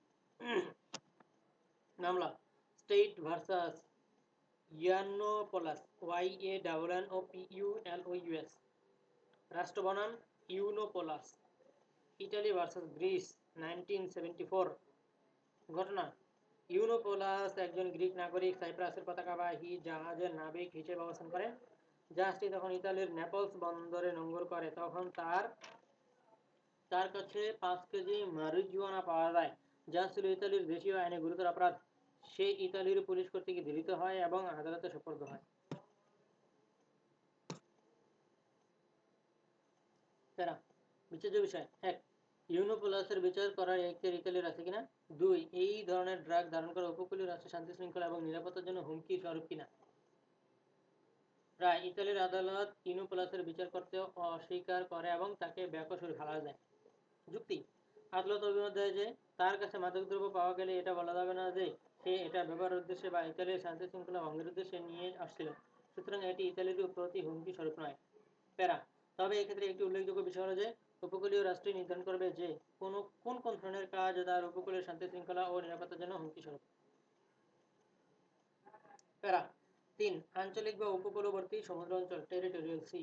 মামলা state versus Yannopoulos Y A double N O P U L O U S রাষ্ট্র বনাম Yunopoulos Italy versus Greece nineteen seventy four. ঘটনা ইউনোপোলাস একজন গ্রিক নাগরিক সাইপ্রাসের পতাকাবাহী জাহাজের নাবিক হিসেবে অবস্থান করেন। জাহাজটি যখন ইতালির নেপলস বন্দরে নোঙর করে তখন তার তার কাছে পাঁচ কেজি মারিজুয়ানা পাওয়া যায়, যা ছিল ইতালির দেশীয় আইনে গুরুতর অপরাধ। সে ইতালির পুলিশ কর্তৃক ধৃত হয় এবং আদালতে সোপর্দ হয়। প্যারা বিচার্য বিষয় এক, ইউনোপোলাসের বিচার করার এখতিয়ার ইতালির আছে কিনা। দুই, এই ধরনের ড্রাগ ধারণ করা উপকূলীয় রাষ্ট্রের শান্তি শৃঙ্খলা এবং নিরাপত্তার জন্য হুমকি স্বরূপ কিনা। রায়, ইতালির আদালত ইউনোপোলাসের বিচার করতে অস্বীকার করে এবং তাকে বেকসুর খালাস দেয়। যুক্তি, আদালত অভিমত দেয় যে তার কাছে মাদকদ্রব্য পাওয়া গেলে এটা বলা যাবে না যে সে এটা ব্যবহারের উদ্দেশ্যে বা ইতালির শান্তি শৃঙ্খলা ভঙ্গের উদ্দেশ্যে নিয়ে আসছিল, সুতরাং এটি ইতালির প্রতি হুমকি স্বরূপ নয়। প্যারা, তবে এক্ষেত্রে একটি উল্লেখযোগ্য বিষয় হলো যে উপকূলীয় রাষ্ট্রই নির্ধারণ করবে যে কোন কোন কোন ধরনের কাজ তার উপকূলের শান্তি শৃঙ্খলা ও নিরাপত্তার জন্য হুমকি স্বরূপ। প্যারা তিন, আঞ্চলিক বা উপকূলবর্তী সমুদ্র অঞ্চল টেরিটোরিয়াল সি।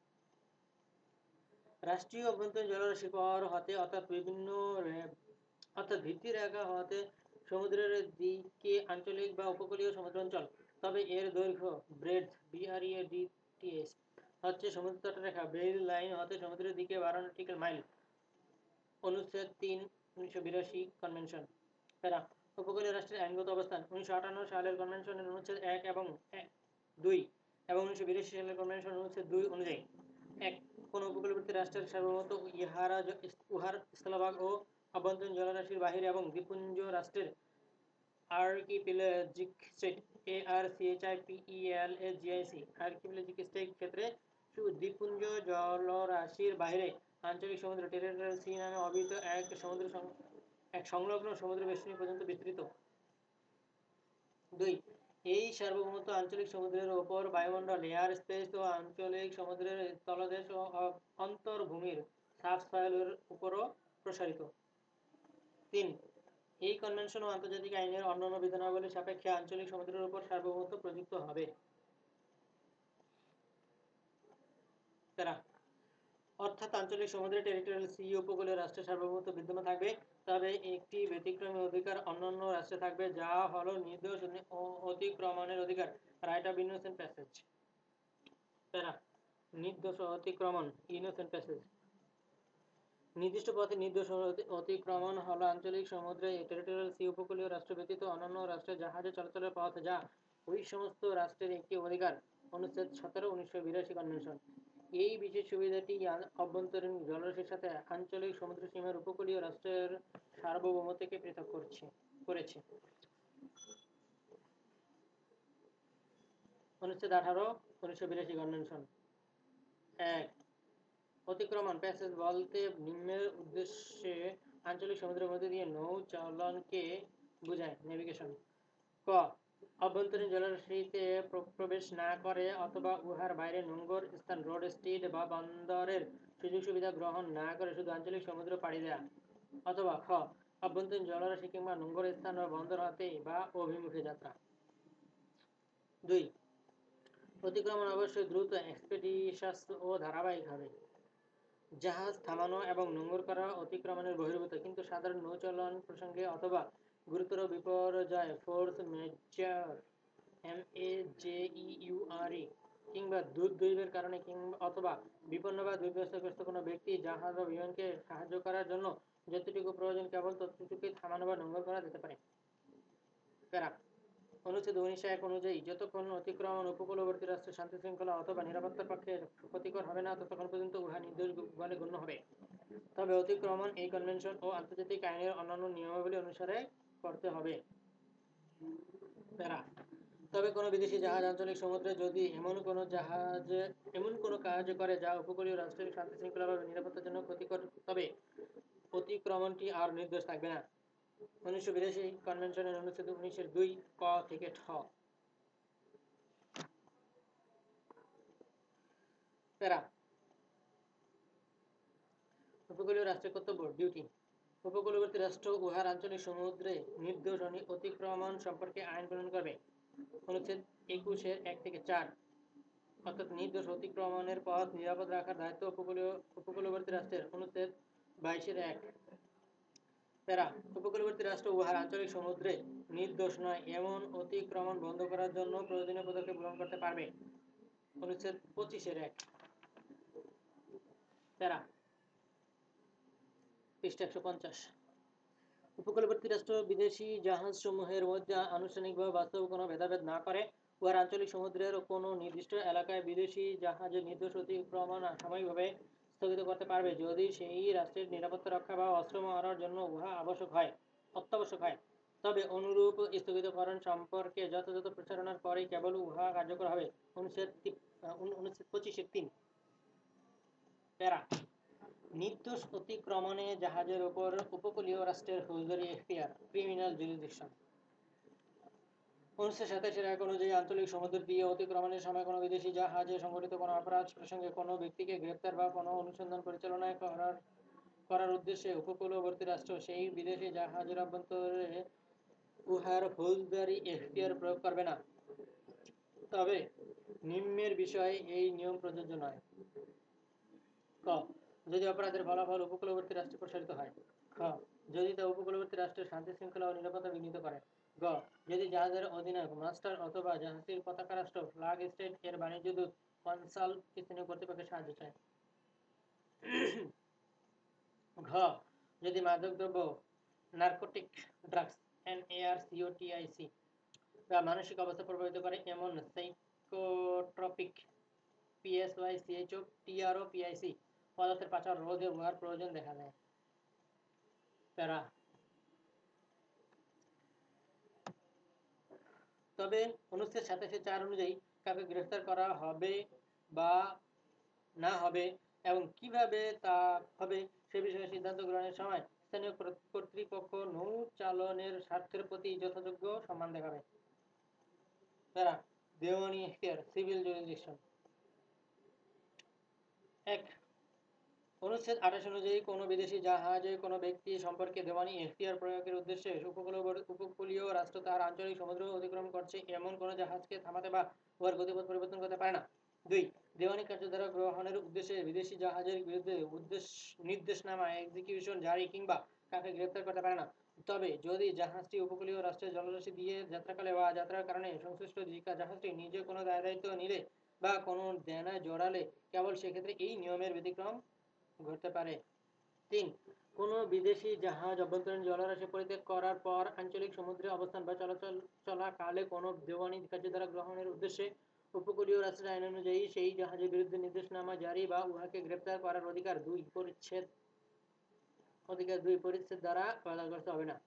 রাষ্ট্রীয় অভ্যন্তরীণ জলরাশি পার হতে অর্থাৎ বিভিন্ন অর্থাৎ ভিত্তি রেখা হতে সমুদ্রের দিকে আঞ্চলিক বা উপকূলীয় সমুদ্র অঞ্চল। তবে এর দৈর্ঘ্য ব্রেডথ বিআরইএডিটিএস হচ্ছে সমুদ্র তটরেখা বেইল লাইন হতে সমুদ্রের দিকে বারো নটিক্যাল মাইল। অনুচ্ছেদ তিন উনিশশো বিরাশি কনভেনশন। প্যারা, উপকূলীয় রাষ্ট্রের আইনগত অবস্থান উনিশশো আটান্ন সালের কনভেনশনের অনুচ্ছেদ এক এবং দুই এবং উনিশশো বিরাশি সালের কনভেনশন অনুচ্ছেদ দুই অনুযায়ী। এক, কোন উপকূলবর্তী রাষ্ট্রের সার্বভৌমত্ব ইহারা উহার স্থলভাগ ও অভ্যন্তরীণ জলরাশির বাহিরে এবং দ্বীপপুঞ্জ রাষ্ট্রের আর্কিপেলাজিক স্টেট এআরসিএইচআইপিইএলএজিআইসি আর্কিপেলাজিক স্টেট ক্ষেত্রে দ্বীপপুঞ্জ জলরাশির বাইরে আঞ্চলিক সমুদ্র টেরিটোরিয়াল সি নামে অভিহিত এক সমুদ্র এক সংলগ্ন সমুদ্র বেষ্টনী পর্যন্ত বিস্তৃত। দুই, এই সার্বভৌমত্ব আঞ্চলিক সমুদ্রের ওপর বায়ুমণ্ডল এয়ার স্পেস ও আঞ্চলিক সমুদ্রের তলদেশ ও অন্তর্ভূমির সাবসয়েলের উপরও প্রসারিত। তিন, এই কনভেনশন ও আন্তর্জাতিক আইনের অন্যান্য বিধানাবলীর সাপেক্ষে আঞ্চলিক সমুদ্রের উপর সার্বভৌমত্ব প্রযুক্ত হবে। প্যারা, অর্থাৎ আঞ্চলিক সমুদ্রে টেরিটোরিয়াল সি উপকূলীয় রাষ্ট্রের সার্বভৌমত্ব বিদ্যমান থাকবে, তবে একটি ব্যতিক্রমী অধিকার অন্যান্য রাষ্ট্রে থাকবে, যা হলো নির্দোষ অতিক্রমণের অধিকার, রাইট অফ ইনোসেন্ট প্যাসেজ। প্যারা, নির্দোষ অতিক্রমণ ইনোসেন্ট প্যাসেজ। নির্দিষ্ট পথে নির্দোষ অতিক্রমণ হলো আঞ্চলিক সমুদ্রে টেরিটোরিয়াল সি উপকূলীয় রাষ্ট্র ব্যতীত অন্যান্য রাষ্ট্রে জাহাজে চলাচলের পথ, যা ওই সমস্ত রাষ্ট্রের একটি অধিকার। অনুচ্ছেদ সতেরো উনিশশো বিরাশি কনভেনশন। এই বিশেষ সুবিধাটি অভ্যন্তরীণ জলরাশির সাথে আঞ্চলিক সমুদ্র সীমার উপকূলীয় রাষ্ট্রের সার্বভৌমত্বকে পৃথক করছে করেছে। অনুচ্ছেদ আঠারো উনিশশো বিরাশি কনভেনশন। এক, অতিক্রমণ প্যাসেজ বলতে নিম্নের উদ্দেশ্যে আঞ্চলিক সমুদ্রের মধ্যে দিয়ে নৌ চালনকে বোঝায়, নেভিগেশন। ক, অভ্যন্তরীণ জলরাশিতে প্রবেশ না করে অথবা উহার বাইরে নোঙর স্থান রোড স্ট্রিট বা বন্দরের সুযোগ সুবিধা গ্রহণ না করে শুধু আঞ্চলিক সমুদ্র পাড়ি দেয়া। অথবা খ, অভ্যন্তরীণ জলরাশি কিংবা নোঙর স্থান বা বন্দর হতে বা অভিমুখে যাত্রা। দুই, অতিক্রমণ অবশ্যই দ্রুত, এক্সপেডিশাস ও ধারাবাহিক হবে। জাহাজ থামানো এবং নোঙর করা অতিক্রমণের বহির্ভূত, কিন্তু সাধারণ নৌচালন প্রসঙ্গে অথবা গুরুতর বিপর্যয় ফোর্স মেজর এমএজেইউআরই কিংবা দুর্দৈবের কারণে কিংবা অথবা বিপন্ন বা দুর্দশাগ্রস্ত কোনো ব্যক্তি জাহাজ বা বিমানকে সাহায্য করার জন্য যতটুকু প্রয়োজন কেবল ততটুকুই থামানো বা নোঙর করা যেতে পারে। প্যারা, অনুচ্ছেদ উনিশশো এক অনুযায়ী যতক্ষণ অতিক্রমণ উপকূলবর্তী রাষ্ট্রের শান্তি শৃঙ্খলা অথবা নিরাপত্তার পক্ষে ক্ষতিকর হবে না ততক্ষণ পর্যন্ত উহা নির্দোষ বলে গণ্য হবে। তবে অতিক্রমণ এই কনভেনশন ও আন্তর্জাতিক আইনের অন্যান্য নিয়মাবলী অনুসারে করতে হবে। প্যারা, তবে কোনো বিদেশি জাহাজ আঞ্চলিক সমুদ্রে যদি এমন কোনো জাহাজ এমন কোনো কাজ করে যা উপকূলীয় রাষ্ট্রের শান্তি শৃঙ্খলা বা নিরাপত্তার জন্য ক্ষতিকর, তবে অতিক্রমণটি আর নির্দোষ থাকবে না। উনিশশো বিরাশি কনভেনশনের অনুচ্ছেদ উনিশের দুই ক থেকে ঠ। প্যারা, উপকূলীয় রাষ্ট্রের কর্তব্য ডিউটি। উপকূলবর্তী রাষ্ট্র উহার আঞ্চলিক সমুদ্রে নির্দোষ অতিক্রমণ সম্পর্কে আইন প্রণয়ন করবে। অনুচ্ছেদ একুশের এক থেকে চার, অর্থাৎ নির্দোষ অতিক্রমণের পথ নিরাপদ রাখার দায়িত্ব উপকূলীয় উপকূলবর্তী রাষ্ট্রের। অনুচ্ছেদ বাইশের এক। প্যারা, উপকূলবর্তী রাষ্ট্র উহার আঞ্চলিক সমুদ্রে নির্দোষ নয় এমন অতিক্রমণ বন্ধ করার জন্য প্রয়োজনীয় পদক্ষেপ গ্রহণ করতে পারবে। অনুচ্ছেদ পঁচিশের এক প্যারা পৃষ্ঠা একশো পঞ্চাশ উপকূলবর্তী রাষ্ট্র বিদেশি জাহাজ সমূহের মধ্যে আনুষ্ঠানিকভাবে বাস্তব কোনো ভেদাভেদ না করে উহার আঞ্চলিক সমুদ্রের কোনো নির্দিষ্ট এলাকায় বিদেশি জাহাজের নির্দোষ অতিক্রমণ সাময়িকভাবে স্থগিত করতে পারবে যদি সেই রাষ্ট্রের নিরাপত্তা রক্ষা বা অস্ত্র মহারার জন্য উহা আবশ্যক হয় অত্যাবশ্যক হয়। তবে অনুরূপ স্থগিতকরণ সম্পর্কে যথাযথ প্রচারণার পরেই কেবল উহা কার্যকর হবে। অনুচ্ছেদ অনুচ্ছেদ পঁচিশের তিন প্যারা নির্দোষ অতিক্রমণে জাহাজের উপর উপকূলীয় রাষ্ট্রের ফৌজদারি এখতিয়ার ক্রিমিনাল জুরিসডিকশন। উনিশশো সাতাশের এক অনুযায়ী আঞ্চলিক সমুদ্র দিয়ে অতিক্রমণের সময় কোনো বিদেশি জাহাজে সংঘটিত কোনো অপরাধ প্রসঙ্গে কোনো ব্যক্তিকে গ্রেপ্তার বা কোনো অনুসন্ধান পরিচালনা করার করার উদ্দেশ্যে উপকূলবর্তী রাষ্ট্র সেই বিদেশি জাহাজের অভ্যন্তরে উহার ফৌজদারি এখতিয়ার প্রয়োগ করবে না। তবে নিম্নের বিষয়ে এই নিয়ম প্রযোজ্য নয়। ক যদি অপরাধের ফলাফল উপকূলবর্তী রাষ্ট্রে প্রসারিত হয়। খ যদি তা উপকূলবর্তী রাষ্ট্রের শান্তি শৃঙ্খলা ও নিরাপত্তা বিঘ্নিত করে। গ যদি জাহাজের অধিনায়ক মাস্টার অথবা জাহাজটির পতাকা রাষ্ট্র ফ্ল্যাগ স্টেট এর বাণিজ্য দূত কনসাল স্থানীয় কর্তৃপক্ষের সাহায্য চায়। ঘ যদি মাদকদ্রব্য নার্কোটিক ড্রাগস এনএআরসিওটিআইসি বা মানসিক অবস্থা প্রভাবিত করে এমন psychotropic P S Y C H O T R O P I C পদার্থের পাচার রোধে উহার প্রয়োজন দেখা দেয়। প্যারা তবে অনুচ্ছেদ সাতাশে চার অনুযায়ী কাকে গ্রেফতার করা হবে বা না হবে এবং কিভাবে তা হবে সে বিষয়ে সিদ্ধান্ত গ্রহণের সময় স্থানীয় কর্তৃপক্ষ নৌ চালনের স্বার্থের প্রতি যথাযোগ্য সম্মান দেখাবে। প্যারা দেওয়ানি এখতিয়ার সিভিল জুরিসডিকশন। এক অনুচ্ছেদ আঠাশ অনুযায়ী কোনো বিদেশি জাহাজে কোনো ব্যক্তি সম্পর্কে দেওয়ানি এখতিয়ার প্রয়োগের উদ্দেশ্যে উপকূলীয় রাষ্ট্র তার আঞ্চলিক সমুদ্র অতিক্রম করছে এমন কোনো জাহাজকে থামাতে বা উহার গতিপথ পরিবর্তন করতে পারে না। দুই দেওয়ানি কার্যধারা গ্রহণের উদ্দেশ্যে বিদেশি জাহাজের বিরুদ্ধে উদ্দেশ্য নির্দেশনামা এক্সিকিউশন জারি কিংবা কাকে গ্রেপ্তার করতে পারে না। তবে যদি জাহাজটি উপকূলীয় রাষ্ট্রের জলরাশি দিয়ে যাত্রাকালে বা যাত্রার কারণে সংশ্লিষ্ট জাহাজটি নিজে কোনো দায় দায়িত্ব নিলে বা কোনো দেনা জড়ালে কেবল সেক্ষেত্রে এই নিয়মের ব্যতিক্রম ঘটতে পারে। তিন কোনো বিদেশি জাহাজ অভ্যন্তরীণ জলরাশি পরিত্যাগ করার পর আঞ্চলিক সমুদ্রে অবস্থান বা চলাচল চলাকালে কোনো দেওয়ানি কার্যধারা গ্রহণের উদ্দেশ্যে উপকূলীয় রাষ্ট্রের আইন অনুযায়ী সেই জাহাজের বিরুদ্ধে নির্দেশনামা জারি বা উহাকে গ্রেপ্তার করার অধিকার দুই পরিচ্ছেদ অধিকার দুই পরিচ্ছেদ দ্বারা বাধাগ্রস্ত হবে না।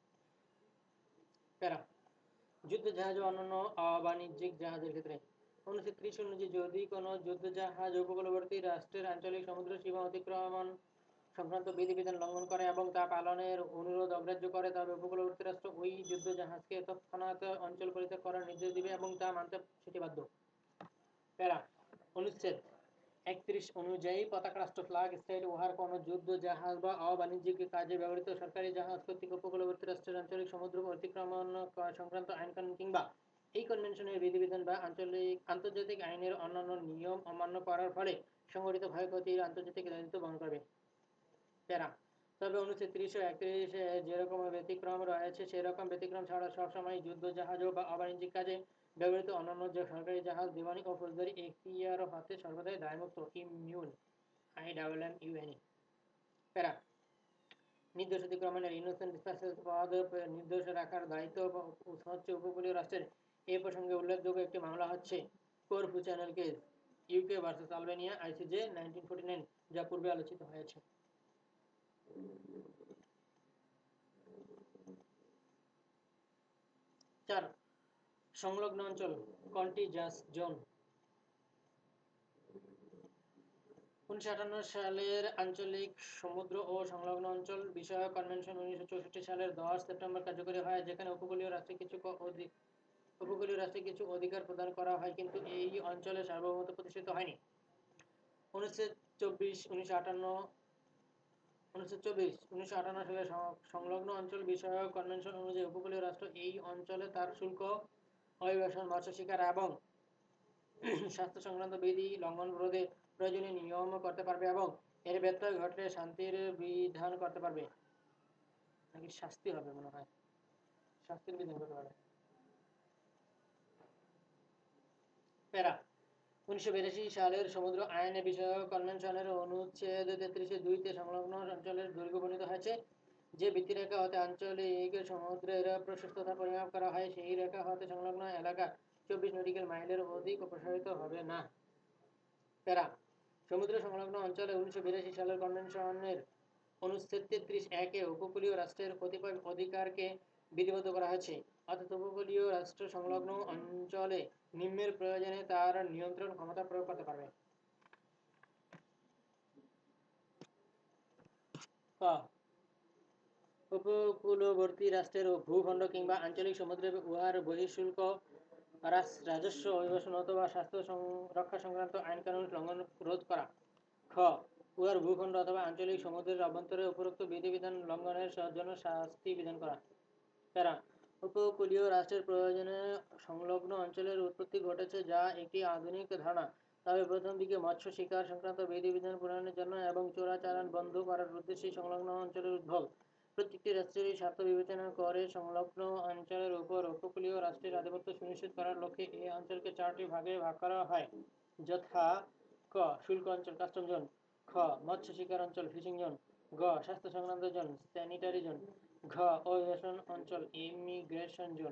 প্যারা যুদ্ধ জাহাজ ও অন্যান্য অবাণিজ্যিক জাহাজের ক্ষেত্রে অনুচ্ছেদ ত্রিশ অনুযায়ী যদি কোনো যুদ্ধ জাহাজ উপকূলবর্তী রাষ্ট্রের আঞ্চলিক সমুদ্র সীমা অতিক্রমণ সংক্রান্ত বিধিবিধান লঙ্ঘন করে এবং তা পালনের অনুরোধ অগ্রাহ্য করে তবে উপকূলবর্তী রাষ্ট্র ওই যুদ্ধ জাহাজকে তৎক্ষণাৎ অঞ্চল পরিত্যাগ করার নির্দেশ দিবে এবং তা মানতে সেটি বাধ্য। প্যারা অনুচ্ছেদ একত্রিশ অনুযায়ী পতাকা রাষ্ট্র ফ্ল্যাগ স্টেট উহার কোনো যুদ্ধ জাহাজ বা অবাণিজ্যিক কাজে ব্যবহৃত সরকারি জাহাজ কর্তৃক উপকূলবর্তী রাষ্ট্রের আঞ্চলিক সমুদ্র অতিক্রমণ সংক্রান্ত আইনকানুন কিংবা এই কনভেনশনের বিধিবিধান বা আঞ্চলিক আন্তর্জাতিক আইনের অন্যান্য নিয়ম অমান্য করার ফলে সংঘটিত ক্ষয়ক্ষতির আন্তর্জাতিক দায়িত্ব বহন করবে। প্যারা তবে অনুচ্ছেদ ত্রিশ ও একত্রিশে যেরকম ব্যতিক্রম রয়েছে সেরকম ব্যতিক্রম ছাড়া সবসময় যুদ্ধ জাহাজ বা অবাণিজ্যিক কাজে ব্যবহৃত অন্যান্য যে সরকারি জাহাজ দেওয়ানি ও ফৌজদারি এখতিয়ার হতে সর্বদাই দায়মুক্ত immune I double M U N E. Para নির্দোষ অতিক্রমণের ইনোসেন্ট ডিসপ্যাচেস পদ নির্দোষ রাখার দায়িত্ব হচ্ছে উপকূলীয় রাষ্ট্রের। এ প্রসঙ্গে উল্লেখযোগ্য একটি মামলা হচ্ছে Corfu channel case UK versus Albania ICJ nineteen forty nine যা পূর্বে আলোচিত হয়েছে। চার সংলগ্ন অঞ্চল কন্টিজাস জোন। উনিশশো আটান্ন সালের আঞ্চলিক সমুদ্র ও সংলগ্ন অঞ্চল বিষয়ক কনভেনশন উনিশশো চৌষট্টি সালের দশ সেপ্টেম্বর কার্যকরী হয় যেখানে উপকূলীয় রাষ্ট্রে কিছু উপকূলীয় রাষ্ট্রে কিছু অধিকার প্রদান করা হয় কিন্তু এই অঞ্চলের সার্বভৌমত্ব প্রতিষ্ঠিত হয়নি। অনুচ্ছেদ চব্বিশ উনিশশো আটান্ন অনুচ্ছেদ চব্বিশ উনিশশো আটান্ন সালের সংলগ্ন অঞ্চল বিষয়ক কনভেনশন অনুযায়ী উপকূলীয় রাষ্ট্র এই অঞ্চলে তার শুল্ক অভিবাসন মৎস্য শিকার এবং স্বাস্থ্য সংক্রান্ত বিধি লঙ্ঘন রোধে প্রয়োজনীয় নিয়ম করতে পারবে এবং এর ব্যত্যয় ঘটলে শান্তির বিধান করতে পারবে। নাকি শাস্তি হবে মনে হয় শাস্তির বিধান করতে পারে। প্যারা উনিশশো বিরাশি সালের সমুদ্র আইন বিষয়ক কনভেনশনের অনুচ্ছেদ তেত্রিশে দুইতে সংলগ্ন অঞ্চলের দৈর্ঘ্য বর্ণিত হয়েছে। যে ভিত্তিরেখা হতে আঞ্চলিক সমুদ্রের প্রশস্ততা পরিমাপ করা হয় সেই রেখা হতে সংলগ্ন এলাকা চব্বিশ নটিক্যাল মাইলের অধিক প্রসারিত হবে না। প্যারা সমুদ্র সংলগ্ন অঞ্চলে উনিশশো বিরাশি সালের কনভেনশনের অনুচ্ছেদ তেত্রিশ একে উপকূলীয় রাষ্ট্রের কতিপয় অধিকারকে বিধিবদ্ধ করা হয়েছে। অর্থাৎ উপকূলীয় রাষ্ট্র সংলগ্ন অঞ্চলে নিম্নের প্রয়োজনে তার নিয়ন্ত্রণ ক্ষমতা প্রয়োগ করতে পারবে। ক উপকূলবর্তী রাষ্ট্রের ভূখণ্ড কিংবা আঞ্চলিক সমুদ্রে উহার বহিঃশুল্ক রাজস্ব অভিবাসন অথবা স্বাস্থ্য রক্ষা সংক্রান্ত আইন কানুন লঙ্ঘন রোধ করা। খ উহার ভূখণ্ড অথবা আঞ্চলিক সমুদ্রের অভ্যন্তরে উপরোক্ত বিধিবিধান লঙ্ঘনের জন্য শাস্তি বিধান করা। প্যারা উপকূলীয় রাষ্ট্রের প্রয়োজনে সংলগ্ন অঞ্চলের উৎপত্তি ঘটেছে যা একটি আধুনিক ধারণা, তবে প্রথম দিকে মৎস্য শিকার সংক্রান্ত বিধিবিধান প্রণয়নের জন্য এবং চোরাচালান বন্ধ করার উদ্দেশ্যে সংলগ্ন অঞ্চলের উদ্ভব। প্রত্যেকটি রাষ্ট্রেরই স্বার্থ বিবেচনা করে সংলগ্ন অঞ্চলের উপর উপকূলীয় রাষ্ট্রের আধিপত্য সুনিশ্চিত করার লক্ষ্যে এই অঞ্চলকে চারটি ভাগে ভাগ করা হয়, যথা ক শুল্ক অঞ্চল কাস্টম জোন, খ মৎস্য শিকার অঞ্চল ফিশিং জোন, গ স্বাস্থ্য সংক্রান্ত জোন স্যানিটারি জোন, ঘ অভিবাসন অঞ্চল ইমিগ্রেশন জোন।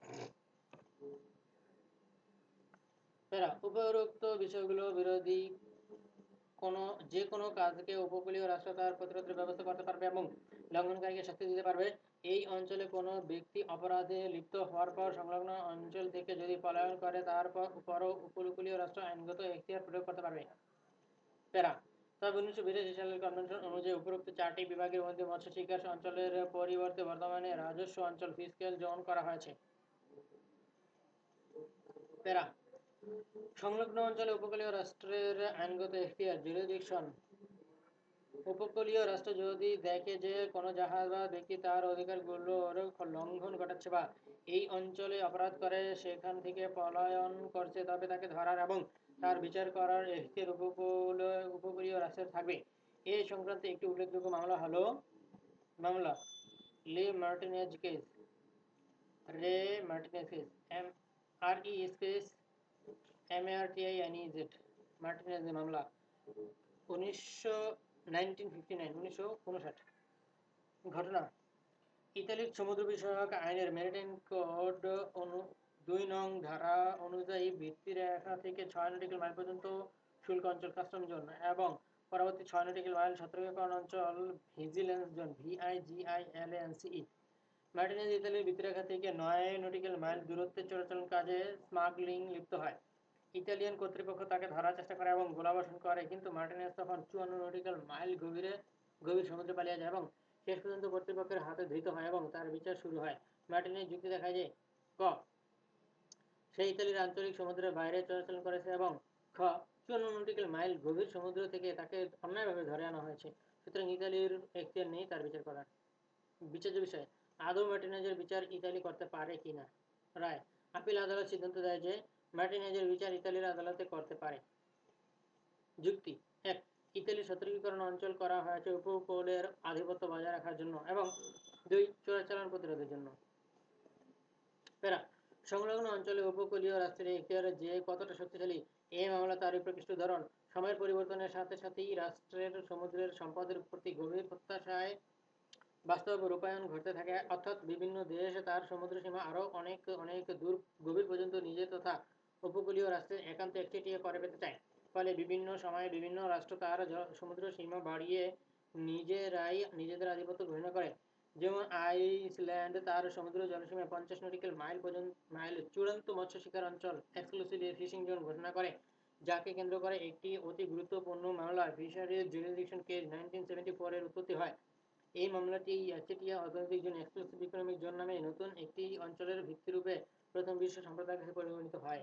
উপরোক্ত বিষয়গুলো বিরোধী কোনো যে কোনো কাজকে উপকূলীয় রাষ্ট্র তার প্রতিরোধের ব্যবস্থা করতে পারবে এবং লঙ্ঘনকারীকে শাস্তি দিতে পারবে। এই অঞ্চলে কোনো ব্যক্তি অপরাধে লিপ্ত হওয়ার পর সংলগ্ন অঞ্চল থেকে যদি পলায়ন করে তারপর উপরও উপকূলীয় রাষ্ট্র আইনগত এখতিয়ার প্রয়োগ করতে পারবে। প্যারা তবে উনিশশো বিরাশি সালের কনভেনশন অনুযায়ী উপরোক্ত চারটি বিভাগের মধ্যে মৎস্য শিকার অঞ্চলের পরিবর্তে বর্তমানে রাজস্ব অঞ্চল ফিসক্যাল জোন করা হয়েছে। প্যারা সংলগ্ন অঞ্চলে উপকূলীয় রাষ্ট্রের আইনগত এখতিয়ার জুরিডিকশন। উপকূলীয় রাষ্ট্র যদি দেখে যে কোনো জাহাজ বা ব্যক্তি তার অধিকারগুলোর লঙ্ঘন ঘটাচ্ছে বা এই অঞ্চলে অপরাধ করে সেখান থেকে পলায়ন করছে, তবে তাকে ধরার এবং তার বিচার করার এখতিয়ার উপকূল উপকূলীয় রাষ্ট্রের থাকবে। এই সংক্রান্ত একটি উল্লেখযোগ্য মামলা হলো মামলা Le Martinez case, re Martinez case, M R E space M A R T I N E Z Martinez মামলা উনিশশো নাইনটিন ফিফটি নাইন উনিশশো উনষাট। ঘটনা ইতালির সমুদ্র বিষয়ক আইনের মেরিটাইম কোড অনু দুই নং ধারা অনুযায়ী ভিত্তিরেখা থেকে ছয় নটিক্যাল মাইল পর্যন্ত শুল্ক অঞ্চল কাস্টম জোন এবং পরবর্তী ছয় নটিক্যাল মাইল সতর্কীকরণ অঞ্চল vigilance zone V I G I L N C E. Martinez ইতালির ভিত্তিরেখা থেকে নয় নটিক্যাল মাইল দূরত্বে চোরাচালান কাজে স্মাগলিং লিপ্ত হয়। ইতালিয়ান কর্তৃপক্ষ তাকে ধরার চেষ্টা করে এবং গোলাবর্ষণ করে, কিন্তু মার্টিনেজ তখন চুয়ান্ন নটিক্যাল মাইল গভীরে গভীর সমুদ্রে পালিয়ে যায় এবং শেষ পর্যন্ত কর্তৃপক্ষের হাতে ধৃত হয় এবং তার বিচার শুরু হয়। মার্টিনেজ যুক্তি দেখায় যে ক সে ইতালির আঞ্চলিক সমুদ্রের বাইরে চলাচল করেছে এবং খ চুয়ান্ন নটিক্যাল মাইল গভীর সমুদ্র থেকে তাকে অন্যায়ভাবে ধরে আনা হয়েছে, সুতরাং ইতালির এখতিয়ার নেই তার বিচার করার। বিচার্য বিষয় আদৌ মার্টিনেজের বিচার ইতালি করতে পারে কিনা। রায় আপিল আদালত সিদ্ধান্ত দেয় যে মার্টিনেজের বিচার ইতালির আদালতে করতে পারে। যুক্তি এক ইতালির সতর্কীকরণ অঞ্চল করা হয়েছে উপকূলের আধিপত্য বজায় রাখার জন্য এবং দুই চোরাচালান প্রতিরোধের জন্য। প্যারা সংলগ্ন অঞ্চলে উপকূলীয় রাষ্ট্রের এখতিয়ার যে কতটা শক্তিশালী এই মামলা তারই প্রকৃষ্ট উদাহরণ। সময়ের পরিবর্তনের সাথে সাথেই রাষ্ট্রের সমুদ্রের সম্পদের প্রতি গভীর প্রত্যাশায় বাস্তব রূপায়ণ ঘটতে থাকে, অর্থাৎ বিভিন্ন দেশ তার সমুদ্র সীমা আরও অনেক অনেক দূর গভীর পর্যন্ত নিজে তথা উপকূলীয় রাষ্ট্রের একান্ত একচেটিয়া করে পেতে চায়। ফলে বিভিন্ন সময়ে বিভিন্ন রাষ্ট্র তার সমুদ্র সীমা বাড়িয়ে নিজেরাই নিজেদের আধিপত্য ঘোষণা করে। যেমন আইসল্যান্ড তার সমুদ্র জলসীমায় পঞ্চাশ নটিক্যাল মাইল পর্যন্ত মাইল চূড়ান্ত মৎস্য শিকার অঞ্চল এক্সক্লুসিভ ফিশিং জোন ঘোষণা করে, যাকে কেন্দ্র করে একটি অতি গুরুত্বপূর্ণ মামলা fisheries jurisdiction case nineteen seventy four এর উৎপত্তি হয়। এই মামলাটি একচেটিয়া অর্থনৈতিক জোন এক্সক্লুসিভ ইকোনমিক জোন নামে নতুন একটি অঞ্চলের ভিত্তিরূপে প্রথম বিশ্ব সম্প্রদায়ের কাছে পরিগণিত হয়।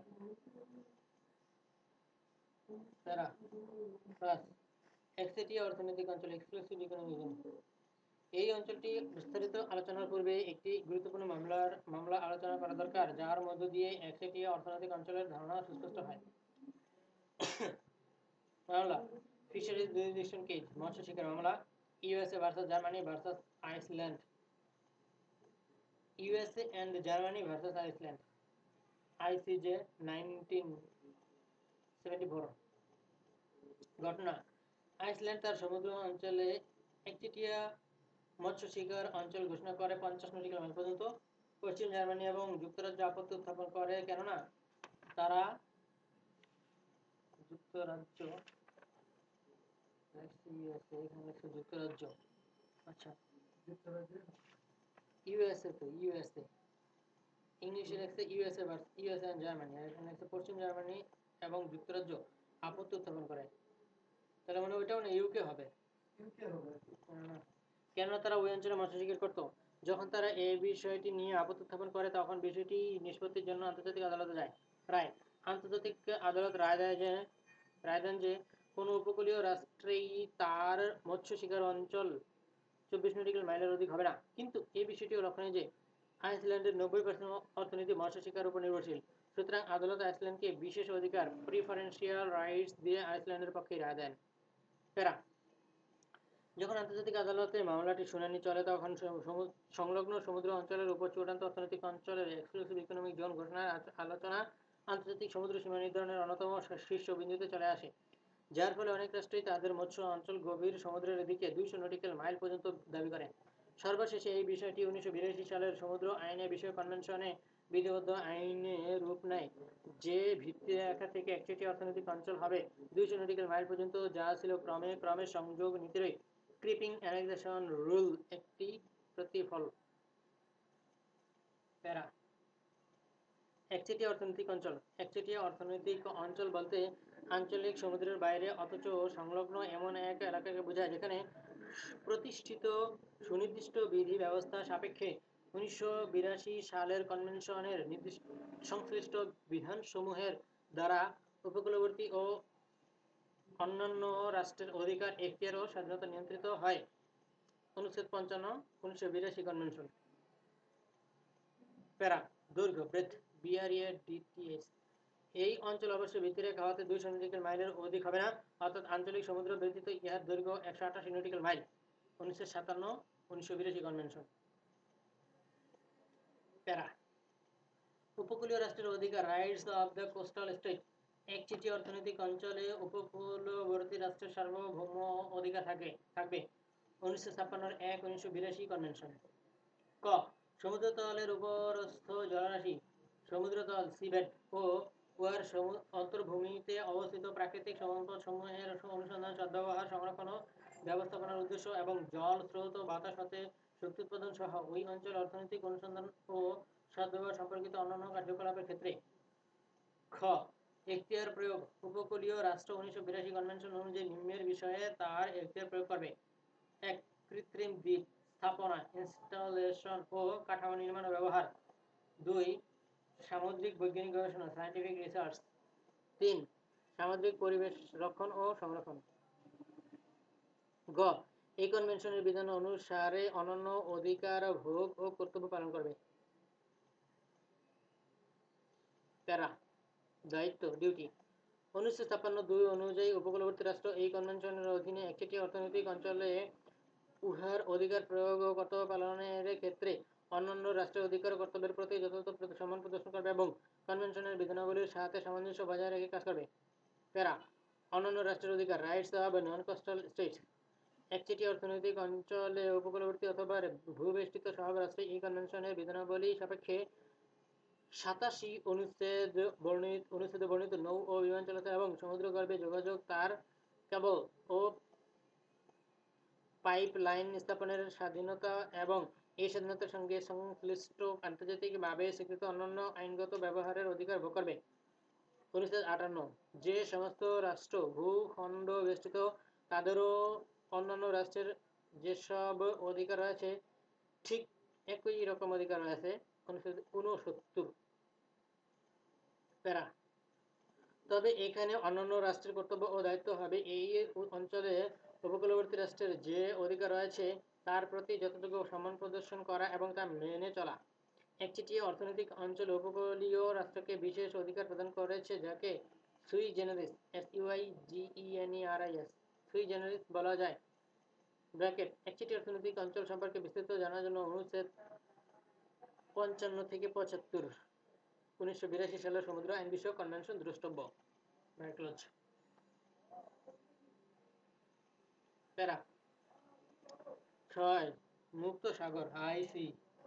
একচেটিয়া অর্থনৈতিক অঞ্চল এক্সক্লুসিভ ইকোনমিক জোন এই অঞ্চলটি বিস্তারিত আলোচনার পূর্বে একটি গুরুত্বপূর্ণ মামলার মামলা আলোচনা করা দরকার, যার মধ্য দিয়ে একচেটিয়া অর্থনৈতিক অঞ্চলের ধারণা সুস্পষ্ট হয়। মামলা ফিশারিজ জুরিসডিকশন কেস মৎস্য শিকার মামলা USA versus Germany versus Iceland. USA and Germany versus Iceland, ICJ nineteen seventy four. ঘটনা, আইসল্যান্ড তার সমুদ্র অঞ্চলে একচেটিয়া মৎস্য শিকার অঞ্চল ঘোষণা করে পঞ্চাশ নটিক্যাল মাইল পর্যন্ত। পশ্চিম জার্মানি এবং যুক্তরাজ্য আপত্তি উত্থাপন করে, কেননা তারা যুক্তরাজ্য যুক্তরাজ্য আচ্ছা ইউএসএ তো ইউএসএ ইংলিশে লেখছে ইউএসএ ইউএসএ এন্ড জার্মানি, আর এখানে লেখছে পশ্চিম জার্মানি এবং যুক্তরাজ্য আপত্তি উত্থাপন করে। তাহলে মানে ওইটাও না ইউকে হবে, ইউকে হবে কেননা তারা ওই অঞ্চলে মৎস্য শিকার করতো। যখন তারা এই বিষয়টি নিয়ে আপত্তি উত্থাপন করে তখন বিষয়টি নিষ্পত্তির জন্য আন্তর্জাতিক আদালতে যায়। রায়, আন্তর্জাতিক আদালত রায় দেয় যে রায় দেন যে কোনো উপকূলীয় রাষ্ট্রেই তার মৎস্য শিকার অঞ্চল চব্বিশ নটিক্যাল মাইলের অধিক হবে না। কিন্তু এই বিষয়টিও লক্ষণীয় যে আইসল্যান্ডের নব্বই পার্সেন্ট অর্থনীতি মৎস্য শিকার উপর নির্ভরশীল। সুতরাং আদালত আইসল্যান্ডকে বিশেষ অধিকার প্রিফারেন্সিয়াল রাইটস দিয়ে আইসল্যান্ডের পক্ষে রায় দেন। প্যারা, যখন আন্তর্জাতিক আদালতে মামলাটি শুনানি চলে তখন সংলগ্ন সমুদ্র অঞ্চলের উপর চূড়ান্ত অর্থনৈতিক অঞ্চলের এক্সক্লুসিভ ইকোনমিক জোন ঘোষণার আলোচনা আন্তর্জাতিক সমুদ্র সীমা নির্ধারণের অন্যতম শীর্ষ বিন্দুতে চলে আসে, যার ফলে অনেক রাষ্ট্রই তাদের মৎস্য অঞ্চল গভীর সমুদ্রের দিকে দুইশো নটিক্যাল মাইল পর্যন্ত দাবি করে। সর্বশেষে এই বিষয়টি উনিশশো বিরাশি সালের সমুদ্র আইনে বিষয় কনভেনশনে বিধিবদ্ধ আইনে রূপ নেয়, যে ভিত্তিরেখা থেকে একচেটিয়া অর্থনৈতিক অঞ্চল হবে দুইশো নটিক্যাল মাইল পর্যন্ত, যা ছিল ক্রমে ক্রমে সংযোগ নীতির ক্রিপিং অ্যানেক্সেশন রুল একটি প্রতিফল। প্যারা, একচেটিয়া অর্থনৈতিক অঞ্চল, একচেটিয়া অর্থনৈতিক অঞ্চল বলতে আঞ্চলিক সমুদ্রের বাইরে অথচ সংলগ্ন এমন এক এলাকাকে বোঝায় যেখানে প্রতিষ্ঠিত সুনির্দিষ্ট বিধি ব্যবস্থা সাপেক্ষে উনিশশো বিরাশি সালের কনভেনশনের নির্দিষ্ট সংশ্লিষ্ট বিধানসমূহের দ্বারা উপকূলবর্তী ও অন্যান্য রাষ্ট্রের অধিকার, এখতিয়ার ও স্বাধীনতা নিয়ন্ত্রিত হয়। অনুচ্ছেদ পঞ্চান্ন, উনিশশো বিরাশি কনভেনশন। প্যারা, দৈর্ঘ্য ব্রেথ বিআরএ ডিটিএস, এই অঞ্চল অবশ্যই ভিত্তিরেখা হতে দুইশো নটিক্যাল মাইলের অধিক হবে না, অর্থাৎ আঞ্চলিক সমুদ্র ব্যতীত ইহার দৈর্ঘ্য একশো আটাশি নটিক্যাল মাইল। উনিশশো সাতান্ন, উনিশশো বিরাশি কনভেনশন। প্যারা, উপকূলীয় রাষ্ট্রের অধিকার rights of the coastal state, একচেটিয়া অর্থনৈতিক অঞ্চলে উপকূলবর্তী রাষ্ট্রের সার্বভৌম অধিকার থাকে থাকবে। উনিশশো ছাপ্পান্নর এক, উনিশশো বিরাশি কনভেনশন। ক, সমুদ্রতলের উপরস্থ জলরাশি, সমুদ্রতল সিবেড ও উহার অন্তর্ভূমিতে অবস্থিত প্রাকৃতিক সম্পদ সমূহের অনুসন্ধান, সদ্ব্যবহার, সংরক্ষণ ও ব্যবস্থাপনার উদ্দেশ্য এবং জল স্রোত ও বাতাস হতে শক্তি উৎপাদন সহ ওই অঞ্চল অর্থনৈতিক অনুসন্ধান ও সদ্ব্যবহার সম্পর্কিত অন্যান্য কার্যকলাপের ক্ষেত্রে। খ, এখতিয়ার প্রয়োগ, উপকূলীয় রাষ্ট্র উনিশশো বিরাশি কনভেনশন অনুযায়ী নিম্নের বিষয়ে তার এখতিয়ার প্রয়োগ করবে। এক, কৃত্রিম দ্বীপ স্থাপনা, ইনস্টলেশন ও কাঠামো নির্মাণ ও ব্যবহার। দুই, সামুদ্রিক বৈজ্ঞানিক গবেষণা, সায়েন্টিফিক রিসার্চ। তিন, সামুদ্রিক পরিবেশ রক্ষণ ও সংরক্ষণ। গ, এই কনভেনশনের বিধান অনুসারে অনন্য অধিকার ভোগ ও কর্তব্য পালন করবে। প্যারা, দায়িত্ব ডিউটি, উনিশশো ছাপ্পান্ন দুই অনুযায়ী উপকূলবর্তী রাষ্ট্র এই কনভেনশনের অধীনে একচেটিয়া অর্থনৈতিক অঞ্চলে উহার অধিকার প্রয়োগ ও কর্তব্য পালনের ক্ষেত্রে অন্যান্য রাষ্ট্রের অধিকার ও কর্তব্যের প্রতি যথাযথ সম্মান প্রদর্শন করবে এবং কনভেনশনের বিধানাবলীর সাথে সামঞ্জস্য বজায় রেখে কাজ করবে। প্যারা, অন্যান্য রাষ্ট্রের অধিকার rights of non coastal states, একচেটিয়া অর্থনৈতিক অঞ্চলে উপকূলবর্তী অথবা ভূবেষ্টিত সব রাষ্ট্রে এই কনভেনশনের বিধানাবলী সাপেক্ষে সাতাশি অনুচ্ছেদ বর্ণিত অনুচ্ছেদে বর্ণিত নৌ ও বিমান চলাচল এবং সমুদ্রগর্ভে যোগাযোগ, তার কেবল ও পাইপ লাইন স্থাপনের স্বাধীনতা এবং এই স্বাধীনতার সঙ্গে সংশ্লিষ্ট আন্তর্জাতিকভাবে স্বীকৃত অন্যান্য আইনগত ব্যবহারের অধিকার ভোগ করবে। অনুচ্ছেদ আটান্ন, যে সমস্ত রাষ্ট্র ভূখণ্ড বেষ্টিত তাদেরও অন্যান্য রাষ্ট্রের যেসব অধিকার রয়েছে ঠিক একই রকম অধিকার রয়েছে। অনুচ্ছেদ ঊনসত্তর। প্যারা, তবে এখানে অন্যান্য রাষ্ট্রের কর্তব্য ও দায়িত্ব হবে এই অঞ্চলে উপকূলবর্তী রাষ্ট্রের যে অধিকার রয়েছে তার প্রতি যথাযোগ্য সম্মান প্রদর্শন করা এবং তা মেনে চলা। একচেটিয়া অর্থনৈতিক অঞ্চল উপকূলীয় রাষ্ট্রকে বিশেষ অধিকার প্রদান করেছে যাকে সুই জেনারিস এস ইউআই জিইএনইআরআইএস সুই জেনারিস বলা যায়। ব্র্যাকেট একচেটিয়া অর্থনৈতিক অঞ্চল সম্পর্কে বিস্তারিত জানার জন্য অনুচ্ছেদ পঞ্চান্ন থেকে পঁচাত্তর উনিশশো বিরাশি সালের সমুদ্র আইন বিষয়ক কনভেনশন দ্রষ্টব্য। প্যারা ছয় মুক্ত সাগর আইসি।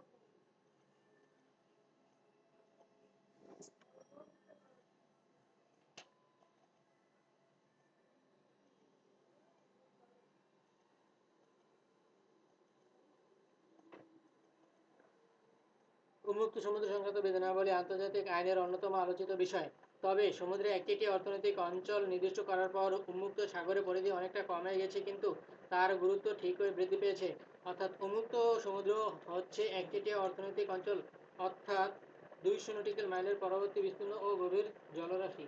উন্মুক্ত সমুদ্র সংক্রান্ত বিধানাবলী আন্তর্জাতিক আইনের অন্যতম আলোচিত বিষয়। তবে সমুদ্রে একটি একটি অর্থনৈতিক অঞ্চল নির্দিষ্ট করার পর উন্মুক্ত সাগরের পরিধি অনেকটা কমে গেছে, কিন্তু তার গুরুত্ব ঠিকই বৃদ্ধি পেয়েছে। অর্থাৎ উন্মুক্ত সমুদ্র হচ্ছে একটি একটি অর্থনৈতিক অঞ্চল, অর্থাৎ দুইশো নটিক্যাল মাইলের পরবর্তী বিস্তীর্ণ ও গভীর জলরাশি।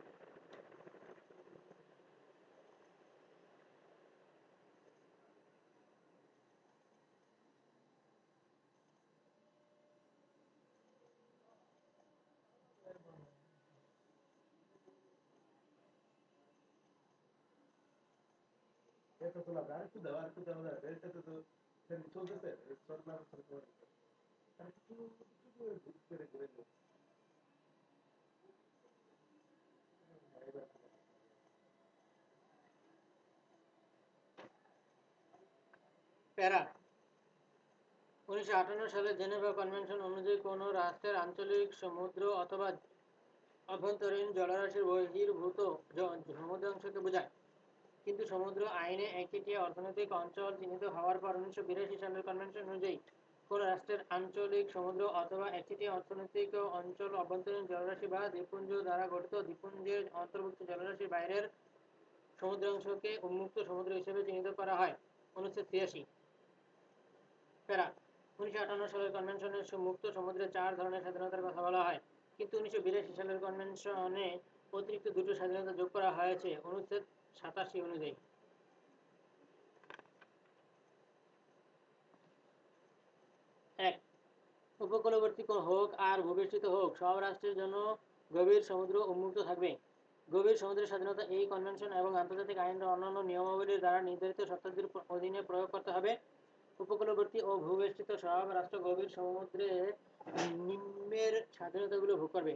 প্যারা উনিশশো আটান্ন সালে জেনেভা কনভেনশন অনুযায়ী কোনো রাষ্ট্রের আঞ্চলিক সমুদ্র অথবা অভ্যন্তরীণ জলরাশির বহির্ভূত সমুদ্রাংশকে বোঝায়। কিন্তু সমুদ্র আইনে একটি অর্থনৈতিক অঞ্চল চিহ্নিত হওয়ার পর উনিশশো বিরাশি সালের কনভেনশন অনুযায়ী কোনো রাষ্ট্রের আঞ্চলিক সমুদ্র অথবা একটি অর্থনৈতিক অঞ্চল অভ্যন্তরীণ জলরাশি বা দ্বীপপুঞ্জ দ্বারা গঠিত দ্বীপপুঞ্জের অন্তর্ভুক্ত জলরাশির বাইরের সমুদ্রাংশকে উন্মুক্ত সমুদ্র হিসেবে চিহ্নিত করা হয়। উনিশশো ছিয়াশি প্যারা উনিশশো আটান্ন সালের কনভেনশনে মুক্ত সমুদ্রে চার ধরনের স্বাধীনতার কথা বলা হয়, কিন্তু উনিশশো বিরাশি সালের কনভেনশনে অতিরিক্ত দুটো স্বাধীনতা যোগ করা হয়েছে অনুচ্ছেদ সাতাশি অনুযায়ী। এক, উপকূলবর্তী হোক আর ভূবেষ্টিত হোক, সব রাষ্ট্রের জন্য গভীর সমুদ্র উন্মুক্ত থাকবে। গভীর সমুদ্রের স্বাধীনতা এই কনভেনশন এবং আন্তর্জাতিক আইনের অন্যান্য নিয়মাবলীর দ্বারা নির্ধারিত শর্তাদির অধীনে প্রয়োগ করতে হবে। উপকূলবর্তী ও ভূবেষ্টিত সব রাষ্ট্র গভীর সমুদ্রে নিম্নের স্বাধীনতাগুলো ভোগ করবে।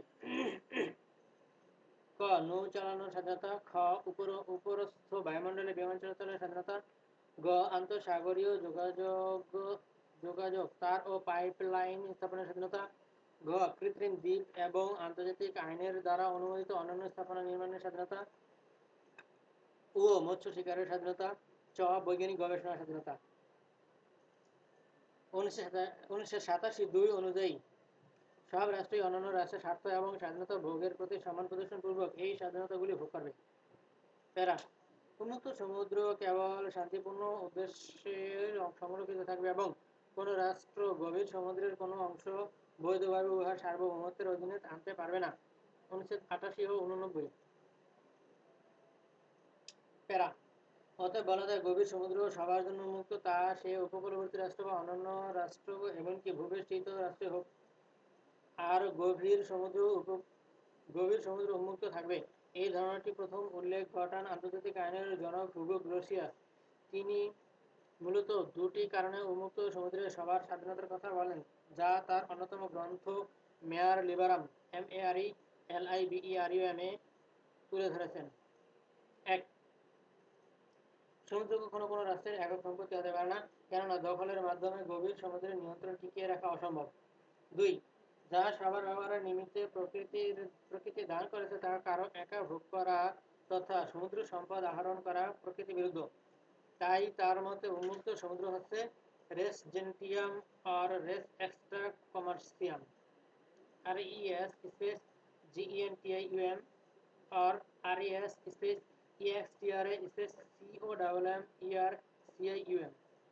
ক, নৌ চালানোর স্বাধীনতা। খ, উপর উপরস্থ বায়ুমণ্ডলে বিমান চলাচলের স্বাধীনতা। গ, আন্তঃসাগরীয় যোগাযোগ যোগাযোগ তার ও পাইপলাইন স্থাপনের স্বাধীনতা। ঘ, কৃত্রিম দ্বীপ এবং আন্তর্জাতিক আইনের দ্বারা অনুমোদিত অন্যান্য স্থাপনা নির্মাণের স্বাধীনতা। ও, মৎস্য শিকারের স্বাধীনতা। চ, বৈজ্ঞানিক গবেষণার স্বাধীনতা। উনিশশো সাতাশি দুই অনুযায়ী সব রাষ্ট্রই অন্যান্য রাষ্ট্রের স্বার্থ এবং স্বাধীনতা ভোগের প্রতি সম্মান প্রদর্শন পূর্বক এই স্বাধীনতাগুলি ভোগ করবে। প্যারা উন্মুক্ত সমুদ্র কেবল শান্তিপূর্ণ উদ্দেশ্যে সংরক্ষিত থাকবে এবং কোন রাষ্ট্র গভীর সমুদ্রের কোনো অংশ বৈধভাবে উহার সার্বভৌমত্বের অধীনে আনতে পারবে না। অনুচ্ছেদ আটাশি ও উননব্বই। প্যারা অতএব বলা যায়, গভীর সমুদ্র সবার জন্য উন্মুক্ত, তা সে উপকূলবর্তী রাষ্ট্র বা অন্যান্য রাষ্ট্র এমনকি ভূবেষ্টিত রাষ্ট্রে হোক। আর গভীর সমুদ্র গভীর সমুদ্র উন্মুক্ত থাকবে, এই ধারণাটি প্রথম উল্লেখ ঘটান আন্তর্জাতিক আইনের জনক হুগো গ্রোসিয়াস। তিনি মূলত দুটি কারণে উন্মুক্ত সমুদ্রে সবার স্বাধীনতার কথা বলেন, যা তার অন্যতম গ্রন্থ Mare Liberum M A R E L I B E R U M এ তুলে ধরেছেন। এক, সমুদ্র কখনো কোনো রাষ্ট্রের একক সম্পত্তি হতে পারে না, কেননা দখলের মাধ্যমে গভীর সমুদ্রের নিয়ন্ত্রণ টিকিয়ে রাখা অসম্ভব। দুই, যা সবার ব্যবহারের নিমিত্তে প্রকৃতির প্রকৃতি দান করেছে তা কারো একা ভোগ করা তথা সমুদ্র সম্পদ আহরণ করা প্রকৃতি বিরুদ্ধ। তাই তার মতে উন্মুক্ত সমুদ্র হচ্ছে রেস জেন্টিয়াম আর res extra commercium, R E S space G E N T I U M और R E S space E X T R A space C O double M E R C I U M.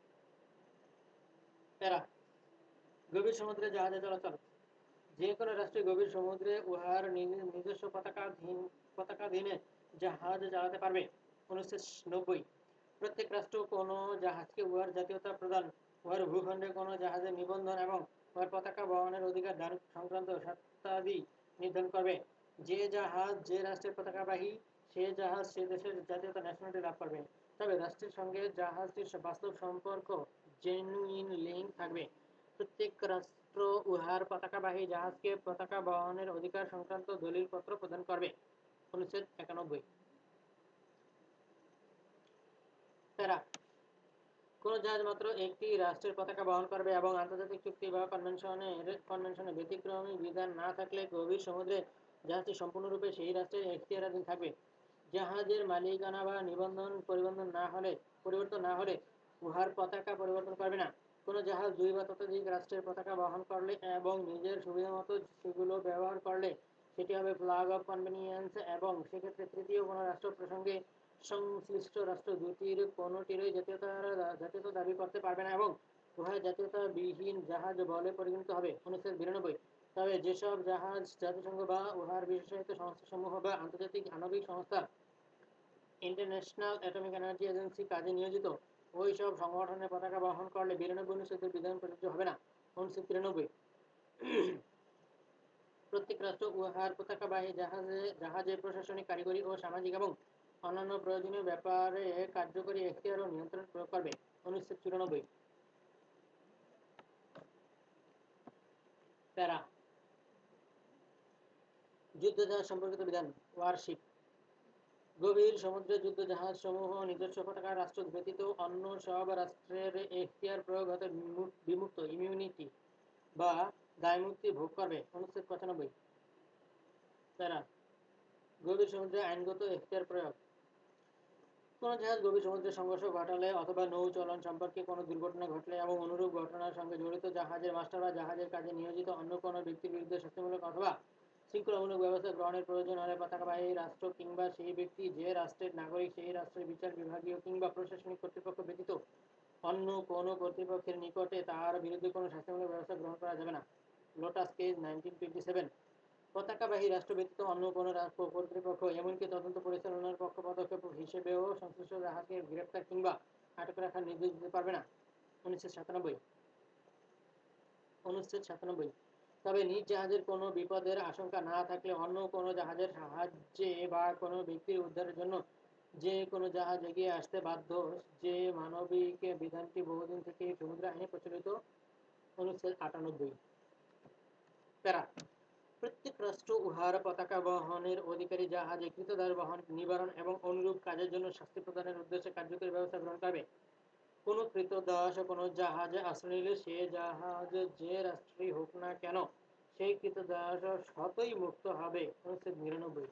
Para গভীর সমুদ্রে জাহাজে চলাচল। যে কোনো রাষ্ট্রে গভীর সমুদ্রে উহার নিজস্ব পতাকাধীন পতাকাধীনে জাহাজ চালাতে পারবে। উনিশশো নব্বই প্রত্যেক রাষ্ট্র কোনো জাহাজকে উহার জাতীয়তা প্রদান, উহার ভূখণ্ডে কোনো জাহাজের নিবন্ধন এবং উহার পতাকা বহনের অধিকার দান সংক্রান্ত শর্তাদি নির্ধারণ করবে। যে জাহাজ যে রাষ্ট্রের পতাকাবাহী, সে জাহাজ সে দেশের জাতীয়তা ন্যাশনালিটি লাভ করবে। তবে রাষ্ট্রের সঙ্গে জাহাজটির বাস্তব সম্পর্ক জেনুইন লিঙ্ক থাকবে। প্রত্যেক রাষ্ট্র উহার পতাকাবাহী জাহাজকে পতাকা বহনের অধিকার সংক্রান্ত দলিলপত্র প্রদান করবে। অনুচ্ছেদ একানব্বই। প্যারা কোন জাহাজ মাত্র একটি রাষ্ট্রের পতাকা বহন করবে এবং আন্তর্জাতিক চুক্তি বা কনভেনশনের কনভেনশনে ব্যতিক্রমী বিধান না থাকলে গভীর সমুদ্রে জাহাজটি সম্পূর্ণরূপে সেই রাষ্ট্রের এখতিয়ারাধীন থাকবে। জাহাজের মালিকানা বা নিবন্ধন পরিবর্তন না হলে পরিবর্তন না হলে উহার পতাকা পরিবর্তন করবে না। কোনো জাহাজ দুই বা ততোধিক রাষ্ট্রের পতাকা বহন করলে এবং নিজের সুবিধামতো সেগুলো ব্যবহার করলে সেটি হবে ফ্ল্যাগ অফ কনভেনিয়েন্স এবং সেক্ষেত্রে তৃতীয় কোনো রাষ্ট্র প্রসঙ্গে সংশ্লিষ্ট রাষ্ট্র দুটির কোনোটিরই জাতীয়তার জাতীয়তা দাবি করতে পারবে না এবং উহার জাতীয়তাবিহীন জাহাজ বলে পরিগণিত হবে। অনুচ্ছেদ বিরানব্বই। তবে যেসব জাহাজ জাতিসংঘ বা উহার বিশেষায়িত সংস্থাসমূহ বা আন্তর্জাতিক আণবিক সংস্থা ইন্টারন্যাশনাল অ্যাটমিক এনার্জি এজেন্সি কাজে নিয়োজিত ওই সব সংগঠনের পতাকা বহন করলে বিরানব্বই অনুচ্ছেদের বিধান প্রযোজ্য হবে না। অনুচ্ছেদ তিরানব্বই। প্রত্যেক রাষ্ট্র উহার পতাকাবাহী জাহাজে জাহাজের প্রশাসনিক, কারিগরি ও সামাজিক এবং অন্যান্য প্রয়োজনীয় ব্যাপারে কার্যকরী এখতিয়ার ও নিয়ন্ত্রণ প্রয়োগ করবে। অনুচ্ছেদ চুরানব্বই। প্যারা যুদ্ধজাহাজ সম্পর্কিত বিধান। ওয়ারশিপ গভীর সমুদ্রে যুদ্ধজাহাজ সমূহ নিজস্ব পতাকার রাষ্ট্র ব্যতীত অন্য সব রাষ্ট্রের এখতিয়ার প্রয়োগ হতে বিমুক্ত ইমিউনিটি বা দায়মুক্তি ভোগ করবে। অনুচ্ছেদ পঁচানব্বই। প্যারা গভীর সমুদ্রে আইনগত এখতিয়ার প্রয়োগ। কোন জাহাজ গভীর সমুদ্রে সংঘর্ষ ঘটালে অথবা নৌ চলন সম্পর্কে কোনো দুর্ঘটনা ঘটলে এবং অনুরূপ ঘটনার সঙ্গে জড়িত জাহাজের মাস্টার বা জাহাজের কাজে নিয়োজিত অন্য কোনো ব্যক্তির বিরুদ্ধে শাস্তিমূলক অথবা শৃঙ্খলামূলক ব্যবস্থা গ্রহণের প্রয়োজন হলে পতাকাবাহী রাষ্ট্র কিংবা সেই ব্যক্তি যে রাষ্ট্রের নাগরিক সেই রাষ্ট্রের বিচার বিভাগীয় কিংবা প্রশাসনিক কর্তৃপক্ষ ব্যতীত অন্য কোনো কর্তৃপক্ষের নিকটে তার বিরুদ্ধে কোনো শাস্তিমূলক ব্যবস্থা গ্রহণ করা যাবে না। Lotus case nineteen twenty seven. পতাকাবাহী রাষ্ট্র ব্যতীত অন্য কোনো কর্তৃপক্ষ এমনকি তদন্ত পরিচালনার পক্ষ পদক্ষেপ হিসেবেও সংশ্লিষ্ট জাহাজকে গ্রেপ্তার কিংবা আটক রাখার নির্দেশ দিতে পারবে না। উনিশশো সাতানব্বই। অনুচ্ছেদ সাতানব্বই। তবে নিজ জাহাজের কোনো বিপদের আশঙ্কা না থাকলে অন্য কোনো জাহাজের সাহায্যে বা কোনো ব্যক্তির উদ্ধারের জন্য যে কোনো জাহাজ এগিয়ে আসতে বাধ্য, যে মানবিক বিধানটি বহুদিন থেকে সমুদ্র আইনে প্রচলিত। অনুচ্ছেদ আটানব্বই। প্যারা প্রত্যেক রাষ্ট্র উহার পতাকা বহনের অধিকারী জাহাজে কৃতদাস বহন, নিবারণ এবং অনুরূপ কাজের জন্য শাস্তি প্রদানের উদ্দেশ্যে কার্যকরী ব্যবস্থা গ্রহণ করবে। কোন কৃতদাস কোনো জাহাজে আশ্রয় নিলে সে জাহাজ যে রাষ্ট্রই হোক না কেন সেই কৃতদাস স্বতই মুক্ত হবে। অনুচ্ছেদ নিরানব্বই।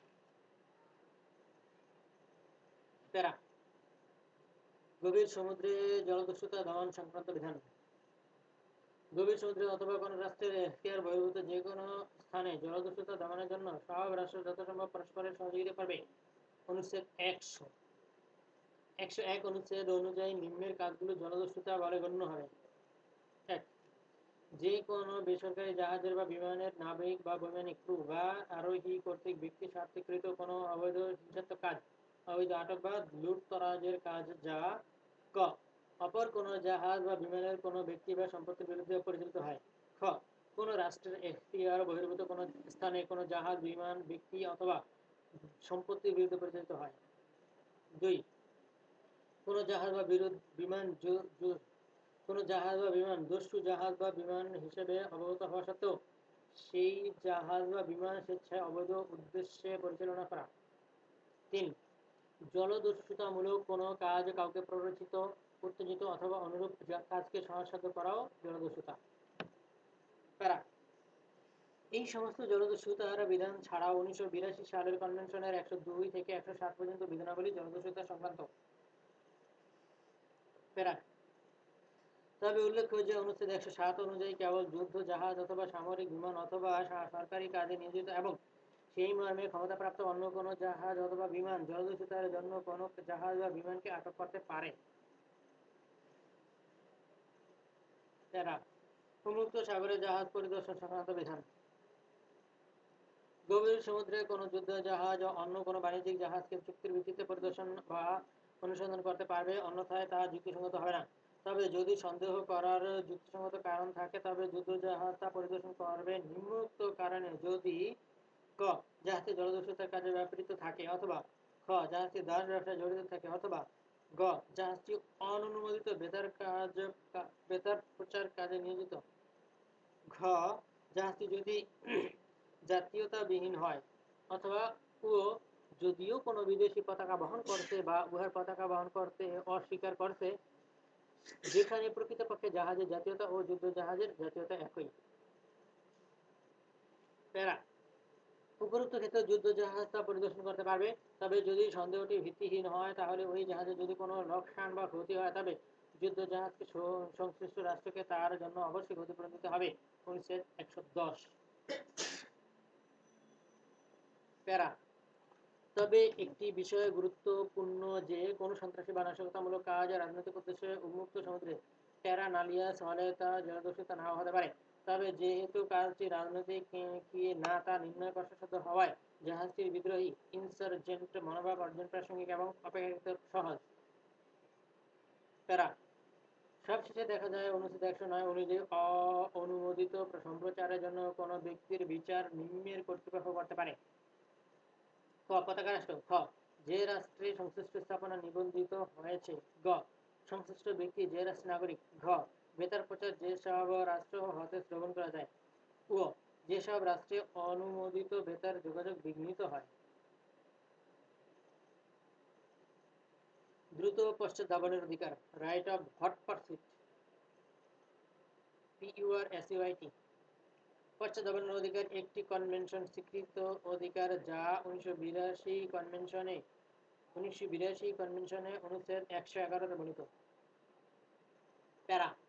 প্যারা গভীর সমুদ্রে জলদস্যুতা দমন সংক্রান্ত বিধান। গভীর সমুদ্রে অথবা কোনো রাষ্ট্রের এখতিয়ার বহির্ভূত যে কোনো স্থানে জলদস্যুতা দমনের জন্য সব রাষ্ট্র যথাসম্ভব পরস্পরের সহযোগিতা করবে। অনুচ্ছেদ একশো একশো এক অনুচ্ছেদ অনুযায়ী নিম্নের কাজগুলো জলদস্যুতা বলে গণ্য হবে। এক, যে কোনো বেসরকারি জাহাজের বা বিমানের নাবিক বা বৈমানিক ক্রু বা আরোহী কর্তৃক ব্যক্তি স্বার্থকৃত কোনো অবৈধ হিংসাত্মক কাজ, অবৈধ আটক বা লুটতরাজের কাজ যা ক অপর কোনো জাহাজ বা বিমানের কোনো ব্যক্তি বা সম্পত্তির বিরুদ্ধে পরিচালিত হয়। খ কোনো রাষ্ট্রের এখতিয়ার বহির্ভূত কোনো স্থানে কোনো জাহাজ, বিমান, ব্যক্তি অথবা সম্পত্তির বিরুদ্ধে পরিচালিত হয়। দুই, কোনো জাহাজ বা বিমান কোনো জাহাজ বা বিমান দস্যু জাহাজ বা বিমান হিসেবে অবগত হওয়া সত্ত্বেও সেই জাহাজ বা বিমান স্বেচ্ছায় অবৈধ উদ্দেশ্যে পরিচালনা করা। তিন, জলদস্যুতামূলক কোনো কাজ কাউকে প্ররোচিত, উত্তেজিত অথবা অনুরূপ কাজকে সহজসাধ্য করাও জলদস্যুতা। প্যারা এই সমস্ত জলদস্যুতার বিধান ছাড়াও উনিশশো বিরাশি সালের কনভেনশনের একশো দুই থেকে একশো সাত পর্যন্ত বিধানাবলী জলদস্যুতা সংক্রান্ত। প্যারা তবে উল্লেখ্য যে অনুচ্ছেদ একশো সাত অনুযায়ী কেবল যুদ্ধ জাহাজ অথবা সামরিক বিমান অথবা সরকারি কাজে নিয়োজিত এবং সেই মর্মে ক্ষমতাপ্রাপ্ত অন্য কোনো জাহাজ অথবা বিমান জলদস্যুতার জন্য কোনো জাহাজ বা বিমানকে আটক করতে পারে। প্যারা উন্মুক্ত সাগরে জাহাজ পরিদর্শন সংক্রান্ত বিধান। গভীর সমুদ্রে কোনো যুদ্ধ জাহাজ ও অন্য কোনো বাণিজ্যিক জাহাজকে চুক্তির ভিত্তিতে পরিদর্শন বা অনুসন্ধান করতে পারবে, অন্যথায় তা যুক্তিসঙ্গত হবে না। তবে যদি সন্দেহ করার যুক্তিসঙ্গত কারণ থাকে তবে যুদ্ধ জাহাজ তা পরিদর্শন করবে নিম্নোক্ত কারণে: যদি ক জাহাজটি জলদস্যুতার কাজে ব্যবহৃত থাকে অথবা খ জাহাজটি দাস ব্যবসায় জড়িত থাকে অথবা গ জাহাজটি অননুমোদিত বেতার কাজ বেতার প্রচার কাজে নিয়োজিত। ঘ জাহাজটি যদি জাতীয়তাবিহীন হয়, অথবা ও যদিও কোনো বিদেশি পতাকা বহন করতে বা উহার পতাকা বহন করতে অস্বীকার করতে, যেখানে প্রকৃতপক্ষে জাহাজের জাতীয়তা ও যুদ্ধ জাহাজের জাতীয়তা একই। প্যারা উপরোক্ত ক্ষেত্রে যুদ্ধ জাহাজ তা পরিদর্শন করতে পারবে, তবে যদি সন্দেহটি ভিত্তিহীন হয় তাহলে ওই জাহাজে যদি কোনো লোকসান বা ক্ষতি হয় তবে যুদ্ধ জাহাজকে সংশ্লিষ্ট রাষ্ট্রকে তার জন্য অবশ্যই ক্ষতিপূরণ দিতে হবে। অনুচ্ছেদ একশো দশ। প্যারা তবে একটি বিষয়ে গুরুত্বপূর্ণ যে কোনো সন্ত্রাসী বা নাশকতামূলক কাজ রাজনৈতিক উদ্দেশ্যে উন্মুক্ত সমুদ্রে টেরা নালিয়াস হলে তা জলদস্যুতা নাও হতে পারে। তবে যেহেতু কাজটি রাজনৈতিক কি না তা নির্ণয় কষ্টসাধ্য হওয়ায় জাহাজটির বিদ্রোহী ইনসার্জেন্ট মনোভাব অর্জন প্রাসঙ্গিক এবং অপেক্ষাকৃত সহজ। প্যারা সবশেষে দেখা যায় অনুচ্ছেদ একশো নয় অনুযায়ী অননুমোদিত সম্প্রচারের জন্য কোনো ব্যক্তির বিচার নিম্নের কর্তৃপক্ষ করতে পারে। ক পতাকা রাষ্ট্র। খ যে রাষ্ট্রে সংশ্লিষ্ট স্থাপনা নিবন্ধিত হয়েছে। গ সংশ্লিষ্ট ব্যক্তি যে রাষ্ট্রের নাগরিক। ঘ বেতার প্রচার যেসব রাষ্ট্র হতে শ্রবণ করা যায়। ও যেসব রাষ্ট্রে অনুমোদিত বেতার যোগাযোগ বিঘ্নিত হয়। দ্রুত পশ্চাৎধাবনের অধিকার, right of hot pursuit, P U R S U I T. পশ্চাৎধাবনের অধিকার একটি কনভেনশন স্বীকৃত অধিকার যা উনিশশো বিরাশি কনভেনশনে উনিশশো বিরাশি কনভেনশনে অনুচ্ছেদ একশো এগারোতে বর্ণিত। প্যারা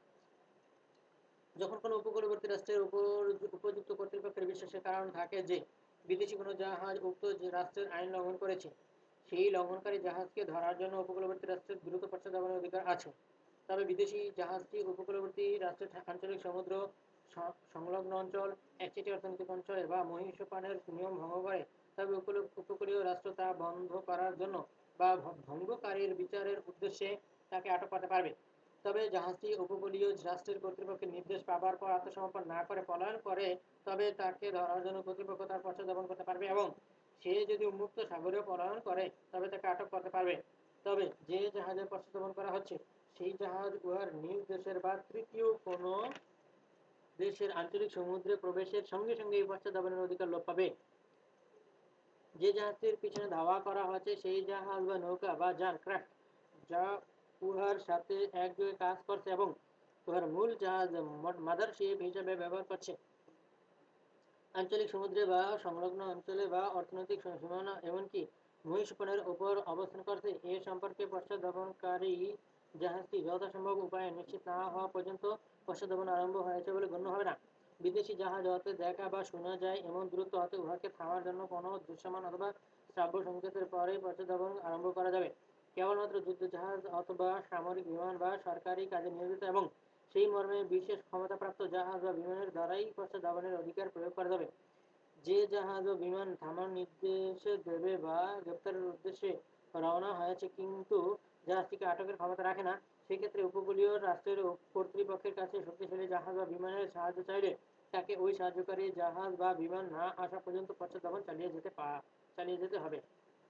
যখন কোনো উপকূলবর্তী রাষ্ট্রের উপর উপযুক্ত কর্তৃপক্ষের বিশ্বাসের কারণ থাকে যে বিদেশি কোনো জাহাজ উক্ত রাষ্ট্রের আইন লঙ্ঘন করেছে, সেই লঙ্ঘনকারী জাহাজকে ধরার জন্য উপকূলবর্তী রাষ্ট্রের দ্রুত পশ্চাৎধাবনের অধিকার আছে। তবে বিদেশি জাহাজটি উপকূলবর্তী রাষ্ট্রের আঞ্চলিক সমুদ্র সংলগ্ন অঞ্চল, একচেটিয়া অর্থনৈতিক অঞ্চলে বা মহীসোপানের নিয়ম ভঙ্গ করে, তবে উপকূলীয় রাষ্ট্র তা বন্ধ করার জন্য বা ভঙ্গকারীর বিচারের উদ্দেশ্যে তাকে আটক করতে পারবে। তবে জাহাজটি উপকূলীয় রাষ্ট্রের কর্তৃপক্ষের নির্দেশ পাবার পর আত্মসমর্পণ না করে পলায়ন করে, তবে তাকে ধরার জন্য কর্তৃপক্ষ তার পশ্চাৎধাবন করতে পারবে এবং সে যদি উন্মুক্ত সাগরে পলায়ন করে তবে তাকে আটক করতে পারবে। তবে যে জাহাজের পশ্চাৎধাবন করা হচ্ছে সেই জাহাজ উহার নিজ দেশের বা তৃতীয় কোনো দেশের আঞ্চলিক সমুদ্রে প্রবেশের সঙ্গে সঙ্গে এই পশ্চাৎধাবনের অধিকার লোপ পাবে। যে জাহাজটির পিছনে ধাওয়া করা হচ্ছে সেই জাহাজ বা নৌকা বা যার ক্রাফট যা উহার সাথে একযোগে কাজ করছে এবং উহার মূল জাহাজ মাদারশিপ হিসেবে ব্যবহার করছে, আঞ্চলিক সমুদ্রে বা সংলগ্ন অঞ্চলে বা অর্থনৈতিক সীমানা এমনকি মহীসোপানের উপর অবস্থান করছে, এ সম্পর্কে পশ্চাৎধাবনকারী জাহাজটি যথাসম্ভব উপায়ে নিশ্চিত না হওয়া পর্যন্ত পশ্চাৎধাবন আরম্ভ হয়েছে বলে গণ্য হবে না। বিদেশি জাহাজ হতে দেখা বা শোনা যায় এমন দূরত্ব হতে উহাকে থামার জন্য কোনো দৃশ্যমান অথবা শ্রাব্য সংকেতের পরেই পশ্চাৎধাবন আরম্ভ করা যাবে। কেবলমাত্র যুদ্ধ জাহাজ অথবা সামরিক বিমান বা সরকারি কাজে নিয়োজিত এবং সেই মর্মে বিশেষ ক্ষমতাপ্রাপ্ত জাহাজ বা বিমানের দ্বারাই পশ্চাৎধাবনের অধিকার প্রয়োগ করা যাবে। যে জাহাজ ও বিমান থামার নির্দেশ দেবে বা গ্রেপ্তারের উদ্দেশ্যে রওনা হয়েছে কিন্তু জাহাজটিকে আটকের ক্ষমতা রাখে না, সেক্ষেত্রে উপকূলীয় রাষ্ট্রের কর্তৃপক্ষের কাছে শক্তিশালী জাহাজ বা বিমানের সাহায্য চাইলে তাকে ওই সাহায্যকারী জাহাজ বা বিমান না আসা পর্যন্ত পশ্চাৎধাবন চালিয়ে যেতে পা চালিয়ে যেতে হবে।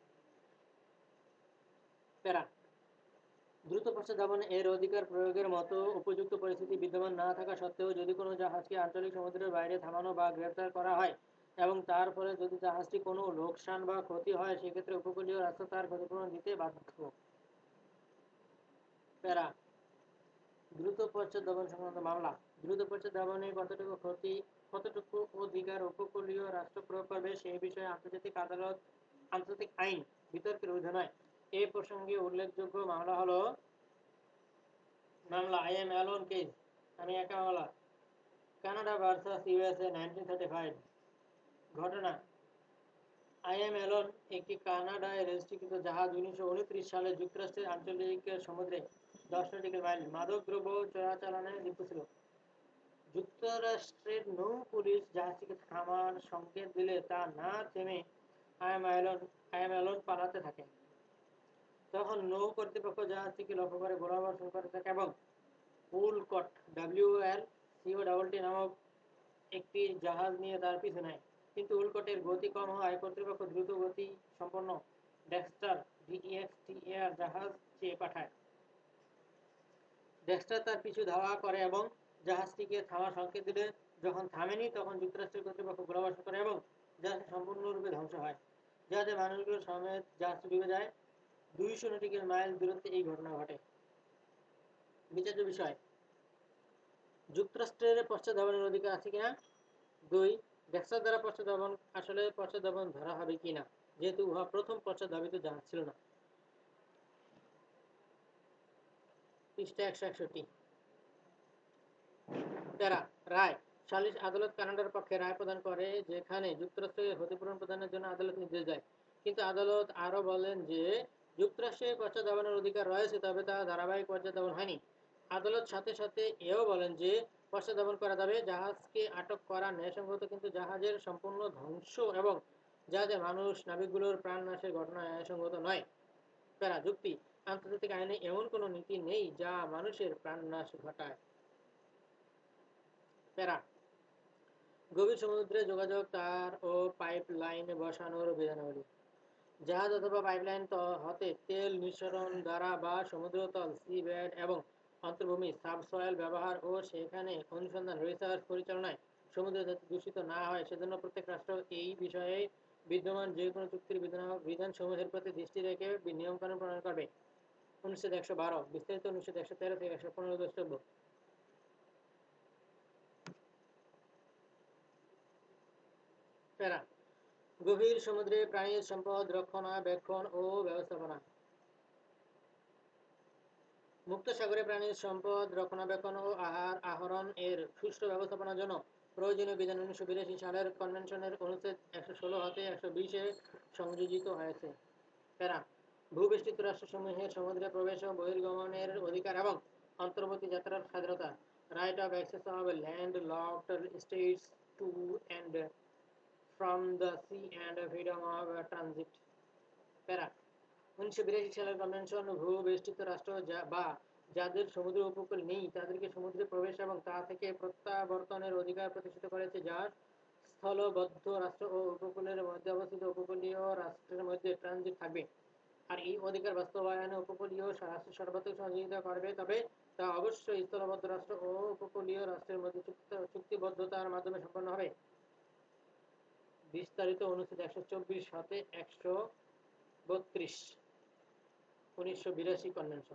প্যারা দ্রুত পশ্চাৎধাবন এর অধিকার প্রয়োগের মতো উপযুক্ত পরিস্থিতি বিদ্যমান না থাকা সত্ত্বেও যদি কোনো জাহাজকে আঞ্চলিক সমুদ্রের বাইরে থামানো বা গ্রেপ্তার করা হয় এবং তার ফলে যদি জাহাজটি কোনো লোকসান বা ক্ষতি হয়, সেক্ষেত্রে উপকূলীয় রাষ্ট্র তার ক্ষতিপূরণ দিতে বাধ্য। প্যারা দ্রুত পশ্চাৎধাবন সংক্রান্ত মামলা। দ্রুত পশ্চাৎধাবনে কতটুকু ক্ষতি কতটুকু অধিকার উপকূলীয় রাষ্ট্র প্রয়োগ করবে সেই বিষয়ে আন্তর্জাতিক আদালত আন্তর্জাতিক আইন বিতর্কের ঊর্ধ্বে নয়। এই প্রসঙ্গে উল্লেখযোগ্য মামলা হলো মামলা আই এম অ্যালোন কেস, আমি একা মামলা, Canada versus USA nineteen thirty five. ঘটনা, আই এম অ্যালোন একটি কানাডায় রেজিস্ট্রিকৃত জাহাজ উনিশশো উনত্রিশ সালে যুক্তরাষ্ট্রের আঞ্চলিক সমুদ্রে দশ নটিক্যাল মাইল মাদকদ্রব্য চোরাচালানে লিপ্ত ছিল। যুক্তরাষ্ট্রের নৌ পুলিশ জাহাজটিকে থামার সংকেত দিলে তা না থেমে I'm alone I'm alone পালাতে থাকে। তখন নৌ কর্তৃপক্ষ জাহাজটিকে লক্ষ্য করে গোলাবর্ষণ করে থাকে এবং Wolcott W L C O double T নামক একটি জাহাজ নিয়ে তার পিছু নেয়, কিন্তু উলকটের গতি কম হওয়ায় কর্তৃপক্ষ দ্রুত গতি সম্পন্ন ডেক্সটার ডিএক্সটিএআর জাহাজ চেয়ে পাঠায়। ডেক্সটার তার পিছু ধাওয়া করে এবং জাহাজটিকে থামার সংকেত দিলে যখন থামেনি তখন যুক্তরাষ্ট্রের কর্তৃপক্ষ গোলাবর্ষণ করে এবং জাহাজ সম্পূর্ণরূপে ধ্বংস হয়। জাহাজের মানুষগুলো সমেত জাহাজটি ডুবে যায়। দুইশো নটিক্যাল মাইল দূরত্বে এই ঘটনা ঘটে। বিচার্য বিষয়, যুক্তরাষ্ট্রের পশ্চাৎধাবনের অধিকার আছে কিনা। দুই, ডেক্সাস দ্বারা পশ্চাৎধাবন আসলে পশ্চাৎধাবন ধরা হবে কিনা, যেহেতু উহা প্রথম পশ্চাৎধাবিত জাহাজ ছিল না। পৃষ্ঠা একশো একষট্টি। প্যারা রায়, সালিশ আদালত কানাডার পক্ষে রায় প্রদান করে যেখানে যুক্তরাষ্ট্রকে ক্ষতিপূরণ প্রদানের জন্য আদালত নির্দেশ দেয়, কিন্তু আদালত আরও বলেন যে যুক্তরাষ্ট্রের পশ্চাৎধাবনের অধিকার রয়েছে, তবে তা ধারাবাহিক পশ্চাৎধাবন হয়নি। আদালত সাথে সাথে এও বলেন যে পশ্চাৎধাবন করা যাবে, জাহাজকে আটক করা ন্যায়সঙ্গত, কিন্তু জাহাজের সম্পূর্ণ ধ্বংস এবং জাহাজের মানুষ নাবিকগুলোর প্রাণ নাশের ঘটনা ন্যায়সঙ্গত নয়। প্যারা যুক্তি, আন্তর্জাতিক আইনে এমন কোনো নীতি নেই যা মানুষের প্রাণ নাশ ঘটায়। প্যারা গভীর সমুদ্রে যোগাযোগ তার ও পাইপ লাইন বসানোর বিধানাবলী। জাহাজ অথবা পাইপলাইন হতে তেল নিঃসরণ দ্বারা বা সমুদ্রতল সিব্যাড এবং অন্তর্ভূমি সাবসয়েল ব্যবহার ও সেখানে অনুসন্ধান রিসার্চ পরিচালনায় সমুদ্র যাতে দূষিত না হয় সেজন্য প্রত্যেক রাষ্ট্র এই বিষয়ে বিদ্যমান যে কোনো চুক্তির বিধান সমূহের প্রতি দৃষ্টি রেখে নিয়মকানুন প্রণয়ন করবে। অনুচ্ছেদ একশো বারো বিস্তারিত অনুচ্ছেদ একশো তেরো থেকে একশো পনেরো দ্রষ্টব্য। প্যারা গভীর সমুদ্রে প্রাণীর সম্পদ রক্ষণাবেক্ষণ ও ব্যবস্থাপনা। মুক্ত সাগরে প্রাণীর সম্পদ রক্ষণাবেক্ষণ ও আহার আহরণ এর সুষ্ঠু ব্যবস্থাপনার জন্য প্রয়োজনীয় বিধান উনিশশো বিরাশি সালের কনভেনশনের অনুচ্ছেদ একশো ষোলো হতে একশো বিশে সংযোজিত হয়েছে। প্যারা ভূবেষ্টিত রাষ্ট্রসমূহের সমুদ্রে প্রবেশ ও বহির্গমনের অধিকার এবং অন্তর্বর্তী যাত্রার স্বাধীনতা, right of access of land locked states to and from the sea and freedom of transit. Para উনিশশো বিরাশি সালের কনভেনশন ভূবেষ্টিত রাষ্ট্র বা যাদের সমুদ্র উপকূল নেই তাদেরকে সমুদ্রে প্রবেশ এবং তা থেকে প্রত্যাবর্তনের অধিকার প্রতিষ্ঠিত করেছে, যা স্থলবদ্ধ রাষ্ট্র ও উপকূলের মধ্যে অবস্থিত উপকূলীয় রাষ্ট্রের মধ্যে ট্রানজিট থাকবে। আর এই অধিকার বাস্তবায়নে উপকূলীয় রাষ্ট্র সর্বাত্মক সহযোগিতা করবে, তবে তা অবশ্যই স্থলবদ্ধ রাষ্ট্র ও উপকূলীয় রাষ্ট্রের মধ্যে চুক্তিবদ্ধতার মাধ্যমে সম্পন্ন হবে। বিস্তারিত অনুচ্ছেদ একশো চব্বিশ হতে একশো বত্রিশ উনিশশো বিরাশি কনভেনশন।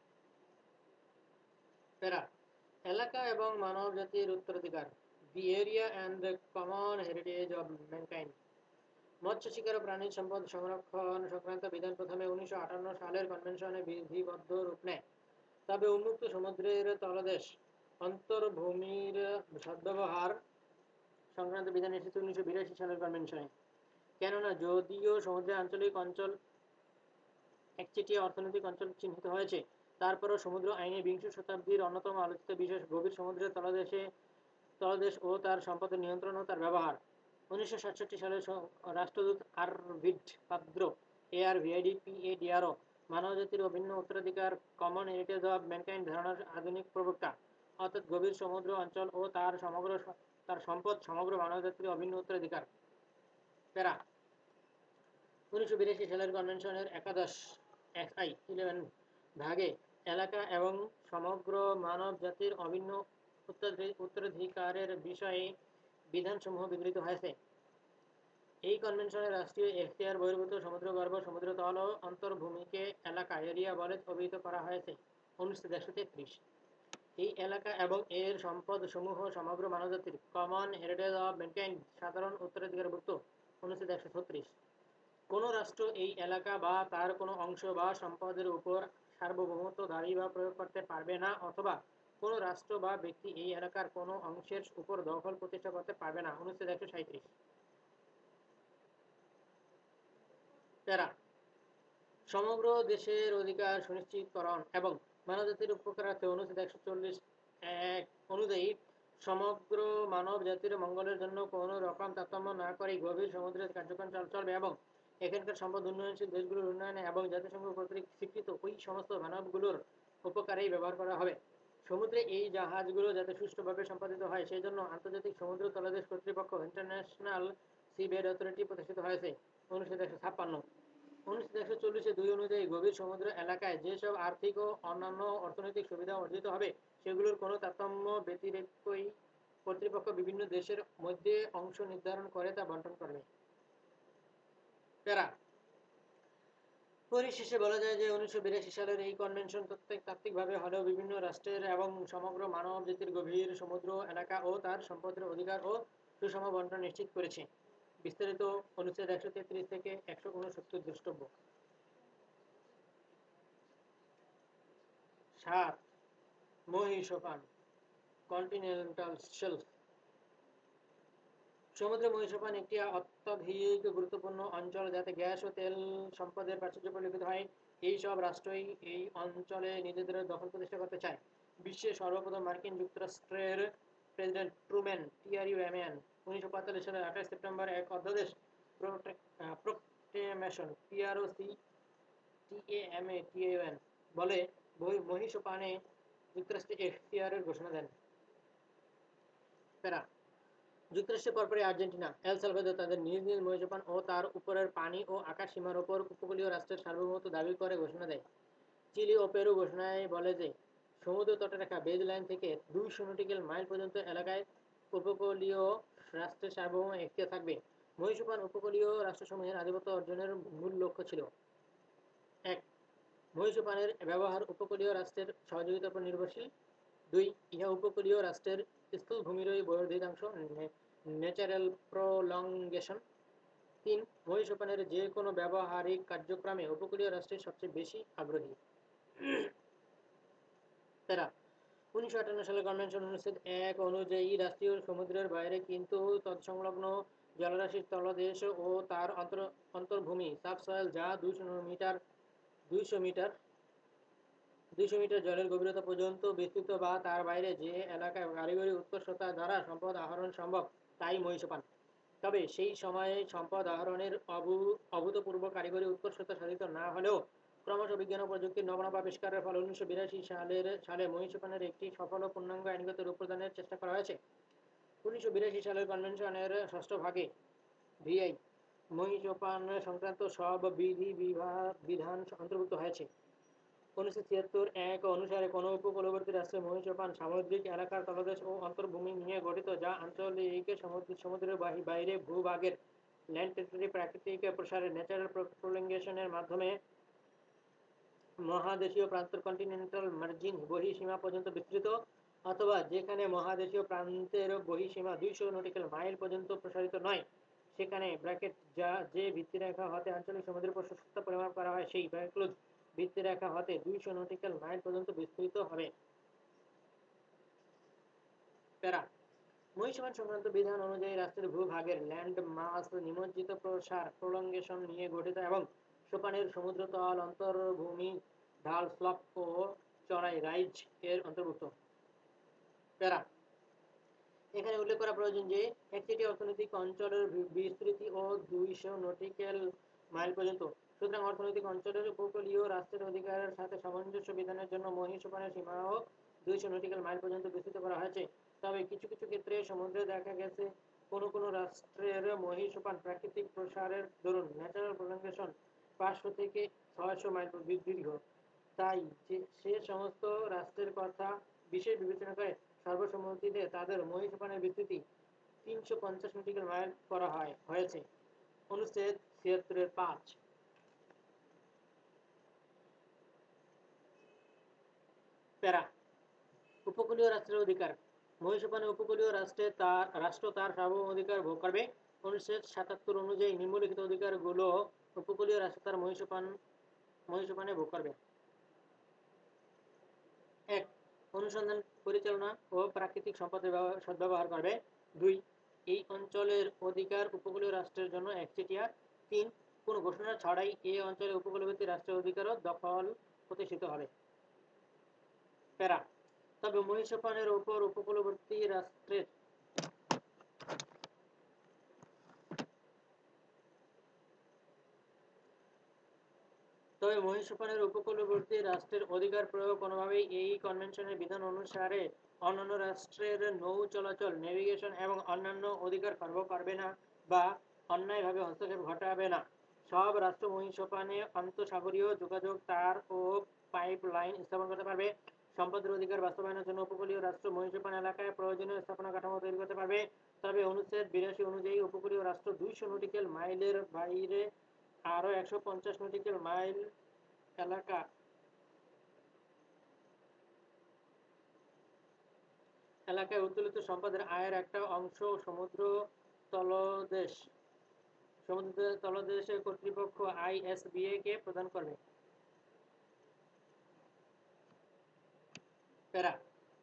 প্যারা এলাকা এবং মানব জাতির উত্তরাধিকার, the area and the common heritage of mankind. মৎস্য শিকার ও প্রাণী সম্পদ সংরক্ষণ সংক্রান্ত বিধান প্রথমে উনিশশো আটান্ন সালের কনভেনশনে বিধিবদ্ধ রূপ নেয়, তবে উন্মুক্ত সমুদ্রের তলদেশ অন্তর্ভূমির সদ্ব্যবহার সংক্রান্ত বিধান এসেছে উনিশশো বিরাশি সালের কনভেনশনে। কেননা যদিও সমুদ্রের আঞ্চলিক অঞ্চল একচেটিয়া অর্থনৈতিক অঞ্চল চিহ্নিত হয়েছে, তারপরও সমুদ্র আইনে বিংশ শতাব্দীর অন্যতম আলোচিত বিষয় গভীর সমুদ্রের তলদেশে তলদেশ ও তার সম্পদের নিয়ন্ত্রণ ও তার ব্যবহার। উনিশশো সাতষট্টি সালে রাষ্ট্রদূত আরভিড পাদ্র এআর ভিআইডি পিএডিআরও মানবজাতির অভিন্ন উত্তরাধিকার কমন হেরিটেজ অব ম্যানকাইন্ড ধারণার আধুনিক প্রবক্তা, অর্থাৎ গভীর সমুদ্র অঞ্চল ও তার সমগ্র তার সম্পদ সমগ্র মানবজাতির অভিন্ন উত্তরাধিকার। প্যারা উনিশশো বিরাশি সালের কনভেনশনের একাদশ এক্সআই ইলেভেন ভাগে এলাকা এবং সমগ্র মানব জাতির অভিন্ন উত্তরাধিকারের বিষয়ে বিধানসমূহ বিবৃত হয়েছে। এই কনভেনশনে রাষ্ট্রীয় এখতিয়ার বহির্ভূত সমুদ্রগর্ভ সমুদ্রতল ও অন্তর্ভূমিকে এলাকা এরিয়া বলে অভিহিত করা হয়েছে। অনুচ্ছেদ একশো তেত্রিশ এই এলাকা এবং এর সম্পদ সমূহ সমগ্র মানবজাতির কমন হেরিটেজ অব ম্যানকাইন্ড সাধারণ উত্তরাধিকারভুক্ত। অনুচ্ছেদ একশো ছত্রিশ কোনো রাষ্ট্র এই এলাকা বা তার কোনো অংশ বা সম্পদের উপর সার্বভৌমত্ব দাবি বা প্রয়োগ করতে পারবে না, অথবা কোনো রাষ্ট্র বা ব্যক্তি এই এলাকার কোনো অংশের উপর দখল প্রতিষ্ঠা করতে পারবে না। অনুচ্ছেদ একশো সাঁইত্রিশ। প্যারা সমগ্র দেশের অধিকার সুনিশ্চিতকরণ এবং মানবজাতির উপকারার্থে অনুচ্ছেদ একশো চল্লিশ এক অনুযায়ী সমগ্র মানব জাতির মঙ্গলের জন্য কোনো রকম তারতম্য না করে গভীর সমুদ্রের কার্যক্রম চলবে এবং এখানকার সম্পদ উন্নয়নশীল দেশগুলোর উন্নয়নে এবং জাতিসংঘ কর্তৃক স্বীকৃত ওই সমস্ত মানবগুলোর উপকারেই ব্যবহার করা হবে। সমুদ্রে এই জাহাজগুলো যাতে সুষ্ঠুভাবে সম্পাদিত হয় সেই জন্য আন্তর্জাতিক সমুদ্র তলদেশ কর্তৃপক্ষ ইন্টারন্যাশনাল সিবেড অথরিটি প্রতিষ্ঠিত হয়েছে। অনুচ্ছেদ একশো ছাপ্পান্ন অনুচ্ছেদ একশো চল্লিশে দুই অনুযায়ী গভীর সমুদ্র এলাকায় যেসব আর্থিক ও অন্যান্য অর্থনৈতিক সুবিধা অর্জিত হবে সেগুলোর কোনো তারতম্য ব্যতিরেকই কর্তৃপক্ষ বিভিন্ন দেশের মধ্যে অংশ নির্ধারণ করে তা বণ্টন করবে। প্যারা পরিশেষে বলা যায় যে উনিশশো বিরাশি সালের এই কনভেনশন তাত্ত্বিকভাবে হলেও বিভিন্ন রাষ্ট্রের এবং সমগ্র মানব জাতির গভীর সমুদ্র এলাকা ও তার সম্পদের অধিকার ও সুষম বণ্টন নিশ্চিত করেছে। বিস্তারিত অনুচ্ছেদ একশো তেত্রিশ থেকে একশো উনসত্তর দ্রষ্টব্য। সাত মহীসোপান কন্টিনেন্টাল শেলফ। সমুদ্র মহীসোপান একটি অত্যধিক গুরুত্বপূর্ণ অঞ্চল যাতে গ্যাস ও তেল সম্পদের প্রাচুর্য পরিলক্ষিত হয়। এই সব রাষ্ট্রই এই অঞ্চলে নিজেদের দখল প্রতিষ্ঠা করতে চায়। বিশ্বের সর্বপ্রথম মার্কিন যুক্তরাষ্ট্রের প্রেসিডেন্ট ট্রুম্যান টিআরইউএমএন উনিশশো পঁয়তাল্লিশ সালের আঠাশ সেপ্টেম্বর এক অধ্যাদেশ প্রোক্লেমেশন পিআরওসি টিএএমএ টিএউএন বলে মহীসোপানে যুক্তরাষ্ট্রে এখতিয়ারের ঘোষণা দেন। প্যারা যুক্তরাষ্ট্রের পরপরই আর্জেন্টিনা, এল সালভাদর তাদের নিজ নিজ মহীসোপান ও তার উপরের পানি ও আকাশ সীমার ওপর উপকূলীয় রাষ্ট্রের সার্বভৌমত্ব দাবি করে ঘোষণা দেয়। চিলি ও পেরু ঘোষণায় বলে যে সমুদ্র তটরেখা বেজলাইন থেকে দুইশো নটিক্যাল মাইল পর্যন্ত এলাকায় উপকূলীয় রাষ্ট্রের সার্বভৌম এখতিয়ার থাকবে। মহীসোপান উপকূলীয় রাষ্ট্রসমূহের আধিপত্য অর্জনের মূল লক্ষ্য ছিল। এক মহীসোপানের ব্যবহার উপকূলীয় রাষ্ট্রের সহযোগিতার উপর নির্ভরশীল। দুই ইহা উপকূলীয় রাষ্ট্রের স্থলভূমিরই বর্ধিতাংশ ন্যাচারাল প্রলংগেশন। তিন মহীসোপানের যে কোনো ব্যবহারিক কার্যক্রমে উপকূলীয় রাষ্ট্রের সবচেয়ে বেশি আগ্রহী। প্যারা উনিশশো আটান্ন সালের কনভেনশন অনুচ্ছেদ এক অনুযায়ী রাষ্ট্রীয় সমুদ্রের বাইরে কিন্তু তৎসংলগ্ন জলরাশির তলদেশ ও তার অন্তর অন্তর্ভূমি সাবসয়েল যা দুইশো মিটার দুইশো মিটার দুইশো মিটার জলের গভীরতা পর্যন্ত বিস্তৃত বা তার বাইরে যে এলাকায় কারিগরি উৎকর্ষতা দ্বারা সম্পদ আহরণ সম্ভব তাই মহীসোপান। তবে সেই সময়ে সম্পদ আহরণের অভূ অভূতপূর্ব কারিগরি উৎকর্ষতা সাধিত না হলেও ক্রমশ বিজ্ঞান ও প্রযুক্তির নবনব আবিষ্কারের ফলে উনিশশো বিরাশি সালের সালে মহীসোপানের একটি সফল ও পূর্ণাঙ্গ আইনগত রূপ প্রদানের চেষ্টা করা হয়েছে। উনিশশো বিরাশি সালের কনভেনশনের ষষ্ঠ ভাগে ভিআই মহীসোপান সংক্রান্ত সব বিধি বিধান অন্তর্ভুক্ত হয়েছে। উনিশশো ছিয়াত্তর এক অনুসারে কোনো উপকূলবর্তী রাষ্ট্রের মহীসোপান সামুদ্রিক এলাকার তলদেশ ও অন্তর্ভূমি নিয়ে গঠিত যা আঞ্চলিক সমুদ্রের বাইরে ভূভাগের ল্যান্ড টেরিটরি প্রাকৃতিক প্রসারের ন্যাচারাল প্রোলংগেশনের মাধ্যমে মহাদেশীয় প্রান্ত কন্টিনেন্টাল মার্জিন বহিঃসীমা পর্যন্ত বিস্তৃত অথবা যেখানে মহাদেশীয় প্রান্তের বহিঃসীমা দুইশো নটিক্যাল মাইল পর্যন্ত প্রসারিত নয় সেখানে ব্র্যাকেট যা যে ভিত্তিরেখা হতে আঞ্চলিক সমুদ্রের প্রশস্ততা পরিমাপ করা হয় সেই ব্র্যাকেট ভিত্তিরেখা হতে দুইশো নটিক্যাল মাইল পর্যন্ত বিস্তৃত হবে। প্যারা মহীসোপান সংক্রান্ত বিধান অনুযায়ী রাষ্ট্রের ভূভাগের ল্যান্ড মাস নিমজ্জিত প্রসার প্রলংগেশন নিয়ে গঠিত এবং সোপানের সমুদ্রতল অন্তর্ভূমি ঢাল স্লপ ও চড়াই রাইজ এর অন্তর্ভুক্ত। প্যারা এখানে উল্লেখ করা প্রয়োজন যে একটি অর্থনৈতিক অঞ্চলের বিস্তৃতি ও দুইশো নটিক্যাল মাইল পর্যন্ত। সুতরাং অর্থনৈতিক অঞ্চলের উপকূলীয় রাষ্ট্রের অধিকারের সাথে সামঞ্জস্য বিধানের জন্য মহীসোপানের সীমাও দুইশো নটিক্যাল মাইল পর্যন্ত বিস্তৃত করা হয়েছে। তবে কিছু কিছু ক্ষেত্রে সমুদ্রে দেখা গেছে কোনো কোনো রাষ্ট্রের মহীসোপান প্রাকৃতিক প্রসারের দরুন ন্যাচারাল প্রলংগেশন পাঁচশো থেকে ছয়শো মাইল দীর্ঘ। তাই যে সে সমস্ত রাষ্ট্রের কথা বিশেষ বিবেচনা করে সর্বসম্মতিতে তাদের মহীসোপানের বিস্তৃতি তিনশো পঞ্চাশ নটিক্যাল মাইল করা হয় হয়েছে। অনুচ্ছেদ ছিয়াত্তরের পাঁচ। প্যারা উপকূলীয় রাষ্ট্রের অধিকার মহীসোপানে উপকূলীয় রাষ্ট্রে তার রাষ্ট্র তার সার্বভৌম অধিকার ভোগ করবে। অনুচ্ছেদ সাতাত্তর অনুযায়ী নিম্নলিখিত অধিকারগুলো উপকূলীয় রাষ্ট্র তার মহীসোপান মহীসোপানে ভোগ করবে। এক অনুসন্ধান পরিচালনা ও প্রাকৃতিক সম্পদের সদ্ব্যবহার করবে। দুই এই অঞ্চলের অধিকার উপকূলীয় রাষ্ট্রের জন্য একচেটিয়া। তিন কোনো ঘোষণা ছাড়াই এই অঞ্চলের উপকূলবর্তী রাষ্ট্রের অধিকারও দখল প্রতিষ্ঠিত হবে। প্যারা তবে মহীসোপানের উপর উপকূলবর্তী রাষ্ট্রের তবে মহীসোপানের উপকূলবর্তী রাষ্ট্রের অধিকার প্রয়োগ কোনোভাবেই এই কনভেনশনের বিধান অনুসারে অন্যান্য রাষ্ট্রের নৌ চলাচল নেভিগেশন এবং অন্যান্য অধিকার খর্ব করবে না বা অন্যায়ভাবে হস্তক্ষেপ ঘটাবে না। সব রাষ্ট্র মহীসোপানে আন্তঃসাগরীয় যোগাযোগ তার ও পাইপ লাইন স্থাপন করতে পারবে। সম্পদের অধিকার বাস্তবায়নের জন্য উপকূলীয় রাষ্ট্র মহীসোপান এলাকায় প্রয়োজনীয় স্থাপনা কাঠামো তৈরি করতে পারবে, তবে অনুচ্ছেদ বিরাশি অনুযায়ী উপকূলীয় রাষ্ট্র দুইশো নটিক্যাল মাইলের বাইরে আরও একশো পঞ্চাশ নটিক্যাল মাইল এলাকা এলাকায় উত্তোলিত সম্পদের আয়ের একটা অংশ সমুদ্র তলদেশ সমুদ্র তলদেশ কর্তৃপক্ষ আইএসবিএ কে প্রদান করবে। প্যারা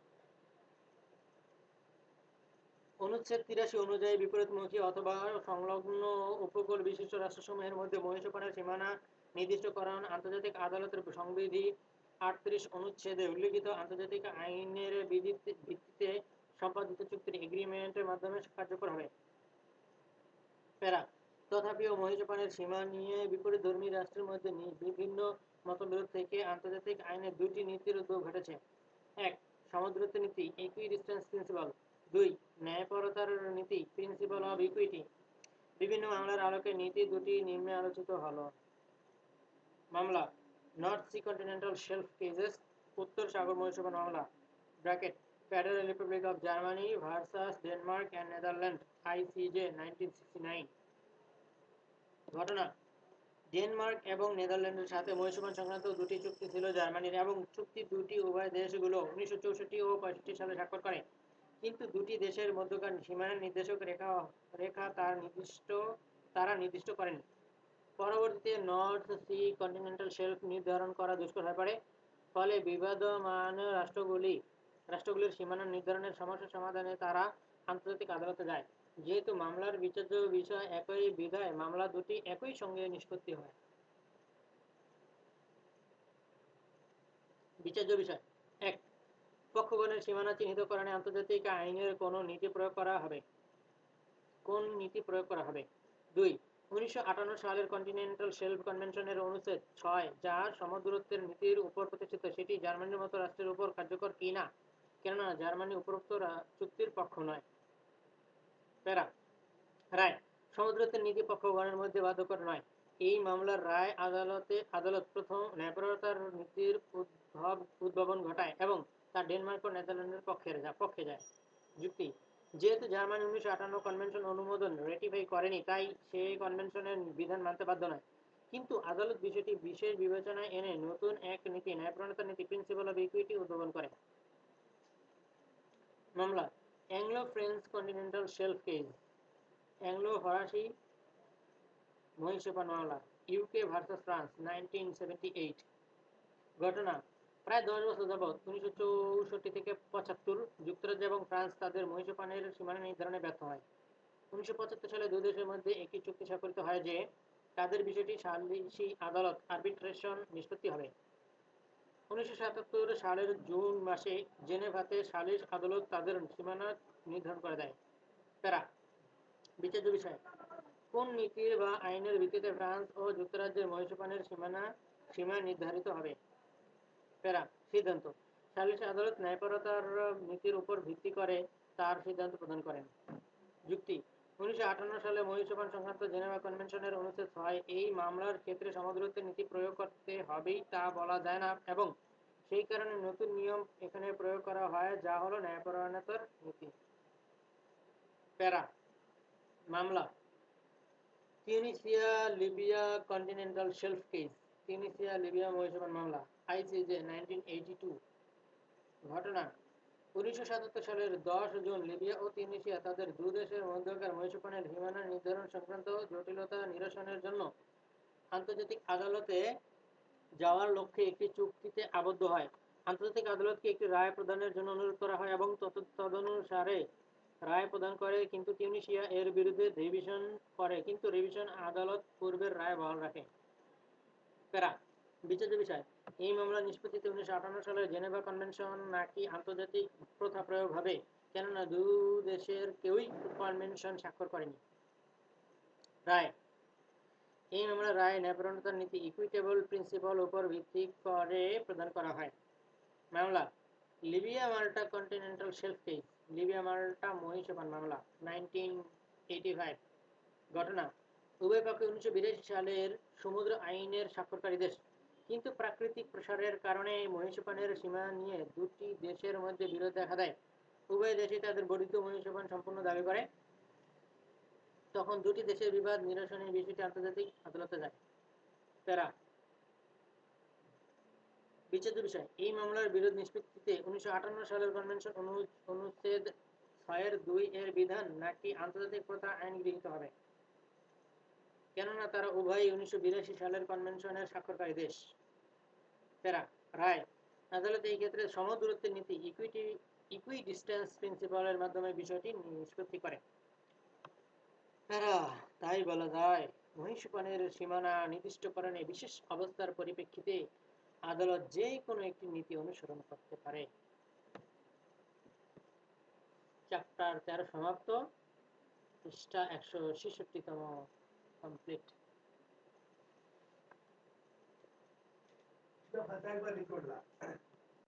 অনুচ্ছেদ তিরাশি অনুযায়ী বিপরীতমুখী অথবা সংলগ্ন উপকূল বিশিষ্ট রাষ্ট্রসমূহের মধ্যে মহীসোপানের সীমানা নির্দিষ্টকরণ আন্তর্জাতিক আদালতের সংবিধি আটত্রিশ অনুচ্ছেদে উল্লিখিত আন্তর্জাতিক আইনের ভিত্তিতে সম্পাদিত চুক্তির এগ্রিমেন্টের মাধ্যমে কার্যকর হবে। প্যারা তথাপিও মহীসোপানের সীমা নিয়ে বিপরীতধর্মী রাষ্ট্রের মধ্যে বিভিন্ন মতবিরোধ থেকে আন্তর্জাতিক আইনে দুটি নীতির উদ্ভব ঘটেছে। এক, সমদ্রত্ব নীতি ইকুইডিস্টেন্স প্রিন্সিপাল। দুই, ন্যায়পরতার নীতি প্রিন্সিপাল অব ইকুইটি। বিভিন্ন মামলার আলোকে নীতি দুটি নিম্নে আলোচিত হলো। মামলা North Sea continental shelf cases, উত্তর সাগর মহীসোপান মামলা bracket federal republic of Germany versus Denmark and Netherland ICJ nineteen sixty nine. ঘটনা ডেনমার্ক এবং নেদারল্যান্ডের সাথে মহীসোপান সংক্রান্ত দুটি চুক্তি ছিল জার্মানির, এবং চুক্তি দুটি উভয় দেশগুলো উনিশশো চৌষট্টি ও পঁয়ষট্টি সালে স্বাক্ষর করে। কিন্তু দুটি দেশের মধ্যকার সীমানা নির্দেশক রেখা রেখা তার নির্দিষ্ট তারা নির্দিষ্ট করেনি। পরবর্তীতে নর্থ সি কন্টিনেন্টাল শেলফ নির্ধারণ করা দুষ্কর হয়ে পড়ে। ফলে বিবাদমান রাষ্ট্রগুলি রাষ্ট্রগুলির সীমানা নির্ধারণের সমস্যা সমাধানে তারা আন্তর্জাতিক আদালতে যায়। যেহেতু মামলার বিচার্য বিষয় একই বিধায় মামলা দুটি একই সঙ্গে নিষ্পত্তি হয়। বিচার্য বিষয় এক, পক্ষগণের সীমানা চিহ্নিতকরণে আন্তর্জাতিক আইনের কোন নীতি প্রয়োগ করা হবে কোন নীতি প্রয়োগ করা হবে দুই, উনিশশো আটান্ন সালের কন্টিনেন্টাল শেলফ কনভেনশনের অনুচ্ছেদ ছয় যা সমদূরত্বের নীতির উপর প্রতিষ্ঠিত সেটি জার্মানির মতো রাষ্ট্রের উপর কার্যকর কি না, কেননা জার্মানি উপরোক্ত চুক্তির পক্ষ নয়। প্যারা রায় সমদূরত্বের নীতি পক্ষগণের মধ্যে বাধ্যকর নয়। এই মামলার রায় আদালতে আদালত প্রথম ন্যায়পরতার নীতির উদ্ভব উদ্ভাবন ঘটায় এবং তা ডেনমার্ক ও নেদারল্যান্ডের পক্ষের পক্ষে যায়। যুক্তি যেহেতু জার্মানি উনিশশো আটান্ন কনভেনশন অনুমোদন রেটিফাই করেনি, তাই সে কনভেনশনের বিধান মানতে বাধ্য নয়। কিন্তু আদালত বিষয়টি বিশেষ বিবেচনায় এনে নতুন এক নীতি ন্যায়পরতার নীতি প্রিন্সিপাল অব ইকুইটি উদ্ভাবন করে। মামলা Anglo French continental shelf case, Anglo ফরাসি মহীসোপান মামলা UK versus France nineteen seventy eight. ঘটনা প্রায় দশ বছর যাবৎ উনিশশো চৌষট্টি থেকে পঁচাত্তর যুক্তরাজ্য এবং ফ্রান্স তাদের মহীসোপানের সীমানা নির্ধারণে ব্যর্থ হয়। উনিশশো পঁচাত্তর সালে দুই দেশের মধ্যে একটি চুক্তি স্বাক্ষরিত হয় যে তাদের বিষয়টি সালিসি আদালত আরবিট্রেশন নিষ্পত্তি হবে। উনিশশো সাতাত্তর সালের জুন মাসে জেনেভাতে সালিস আদালত তাদের সীমানা নির্ধারণ করে দেয়। প্যারা বিচার্য বিষয় কোন নীতির বা আইনের ভিত্তিতে ফ্রান্স ও যুক্তরাজ্যের মহীসোপানের সীমানা সীমা নির্ধারিত হবে। প্যারা সিদ্ধান্ত সালিসি আদালত ন্যায়পরতার নীতির উপর ভিত্তি করে তার সিদ্ধান্ত প্রদান করেন। যুক্তি উনিশশো আটান্ন সালে মহীসোপান সংক্রান্ত জেনেভা কনভেনশনের অনুচ্ছেদ ছয় এই মামলার ক্ষেত্রে সমদূরত্বের নীতি প্রয়োগ করতে হবেই তা বলা যায় না, এবং সেই কারণে নতুন নিয়ম এখানে প্রয়োগ করা হয় যা হলো ন্যায়পরায়ণতার নীতি। প্যারা মামলা Tunisia Libya continental shelf case, Tunisia Libya মহীসোপান মামলা আইসিজে নাইনটিন এইটি টু। ঘটনা উনিশশো সাতাত্তর সালের দশ জুন লিবিয়া ও তিউনিসিয়া তাদের দু দেশের মধ্যকার মহীসোপানের সীমানা নির্ধারণ সংক্রান্ত জটিলতা নিরসনের জন্য আন্তর্জাতিক আদালতে যাওয়ার লক্ষ্যে একটি চুক্তিতে আবদ্ধ হয়। আন্তর্জাতিক আদালতকে একটি রায় প্রদানের জন্য অনুরোধ করা হয় এবং তদনুসারে রায় প্রদান করে, কিন্তু তিউনিসিয়া এর বিরুদ্ধে রিভিশন করে, কিন্তু রিভিশন আদালত পূর্বের রায় বহাল রাখে। প্যারা বিচার্য বিষয় এই মামলা নিষ্পত্তিতে উনিশশো আটান্ন সালের জেনেভা কনভেনশন নাকি আন্তর্জাতিক প্রথা প্রয়োগ হবে, কেননা দু দেশের কেউই কনভেনশন স্বাক্ষর করেনি। রায় এই মামলার রায় ন্যায়পরায়ণতার নীতি ইকুইটেবল প্রিন্সিপাল উপর ভিত্তি করে প্রদান করা হয়। মামলা Libya Malta continental shelf case, Libya Malta মহীসোপান মামলা নাইনটিন এইটি ফাইভ। ঘটনা উভয় পক্ষে উনিশশো বিরাশি সালের সমুদ্র আইনের স্বাক্ষরকারী দেশ, কিন্তু প্রাকৃতিক প্রসারের কারণে মহীসোপানের সীমা নিয়ে দুটি দেশের মধ্যে বিরোধ দেখা দেয়। উভয় দেশই তাদের বর্ধিত মহীসোপান সম্পূর্ণ দাবি করে। তখন দুটি দেশের বিবাদ নিরসনের বিষয়টি আন্তর্জাতিক আদালতে যায়। প্যারা বিচ্ছেদ বিষয় এই মামলার বিরোধ নিষ্পত্তিতে উনিশশো আটান্ন সালের কনভেনশন অনুচ্ছেদ ছয়ের দুই এর বিধান নাকি আন্তর্জাতিক প্রথা আইন গৃহীত হবে, কেননা তারা উভয়ই উনিশশো বিরাশি সালের কনভেনশনের স্বাক্ষরকারী দেশ। প্যারা রায় আদালত এই ক্ষেত্রে সমদূরত্বের নীতি ইকুইটি ইকুইডিস্টেন্স প্রিন্সিপালের মাধ্যমে বিষয়টি নিষ্পত্তি করে। প্যারা তাই বলা যায় মহীসোপানের সীমানা নির্দিষ্টকরণে বিশেষ অবস্থার পরিপ্রেক্ষিতে আদালত যে কোনো একটি নীতি অনুসরণ করতে পারে। চ্যাপ্টার তেরো সমাপ্ত। পৃষ্ঠা একশো ছেষট্টি তম কমপ্লিট। একবার রিকর্ড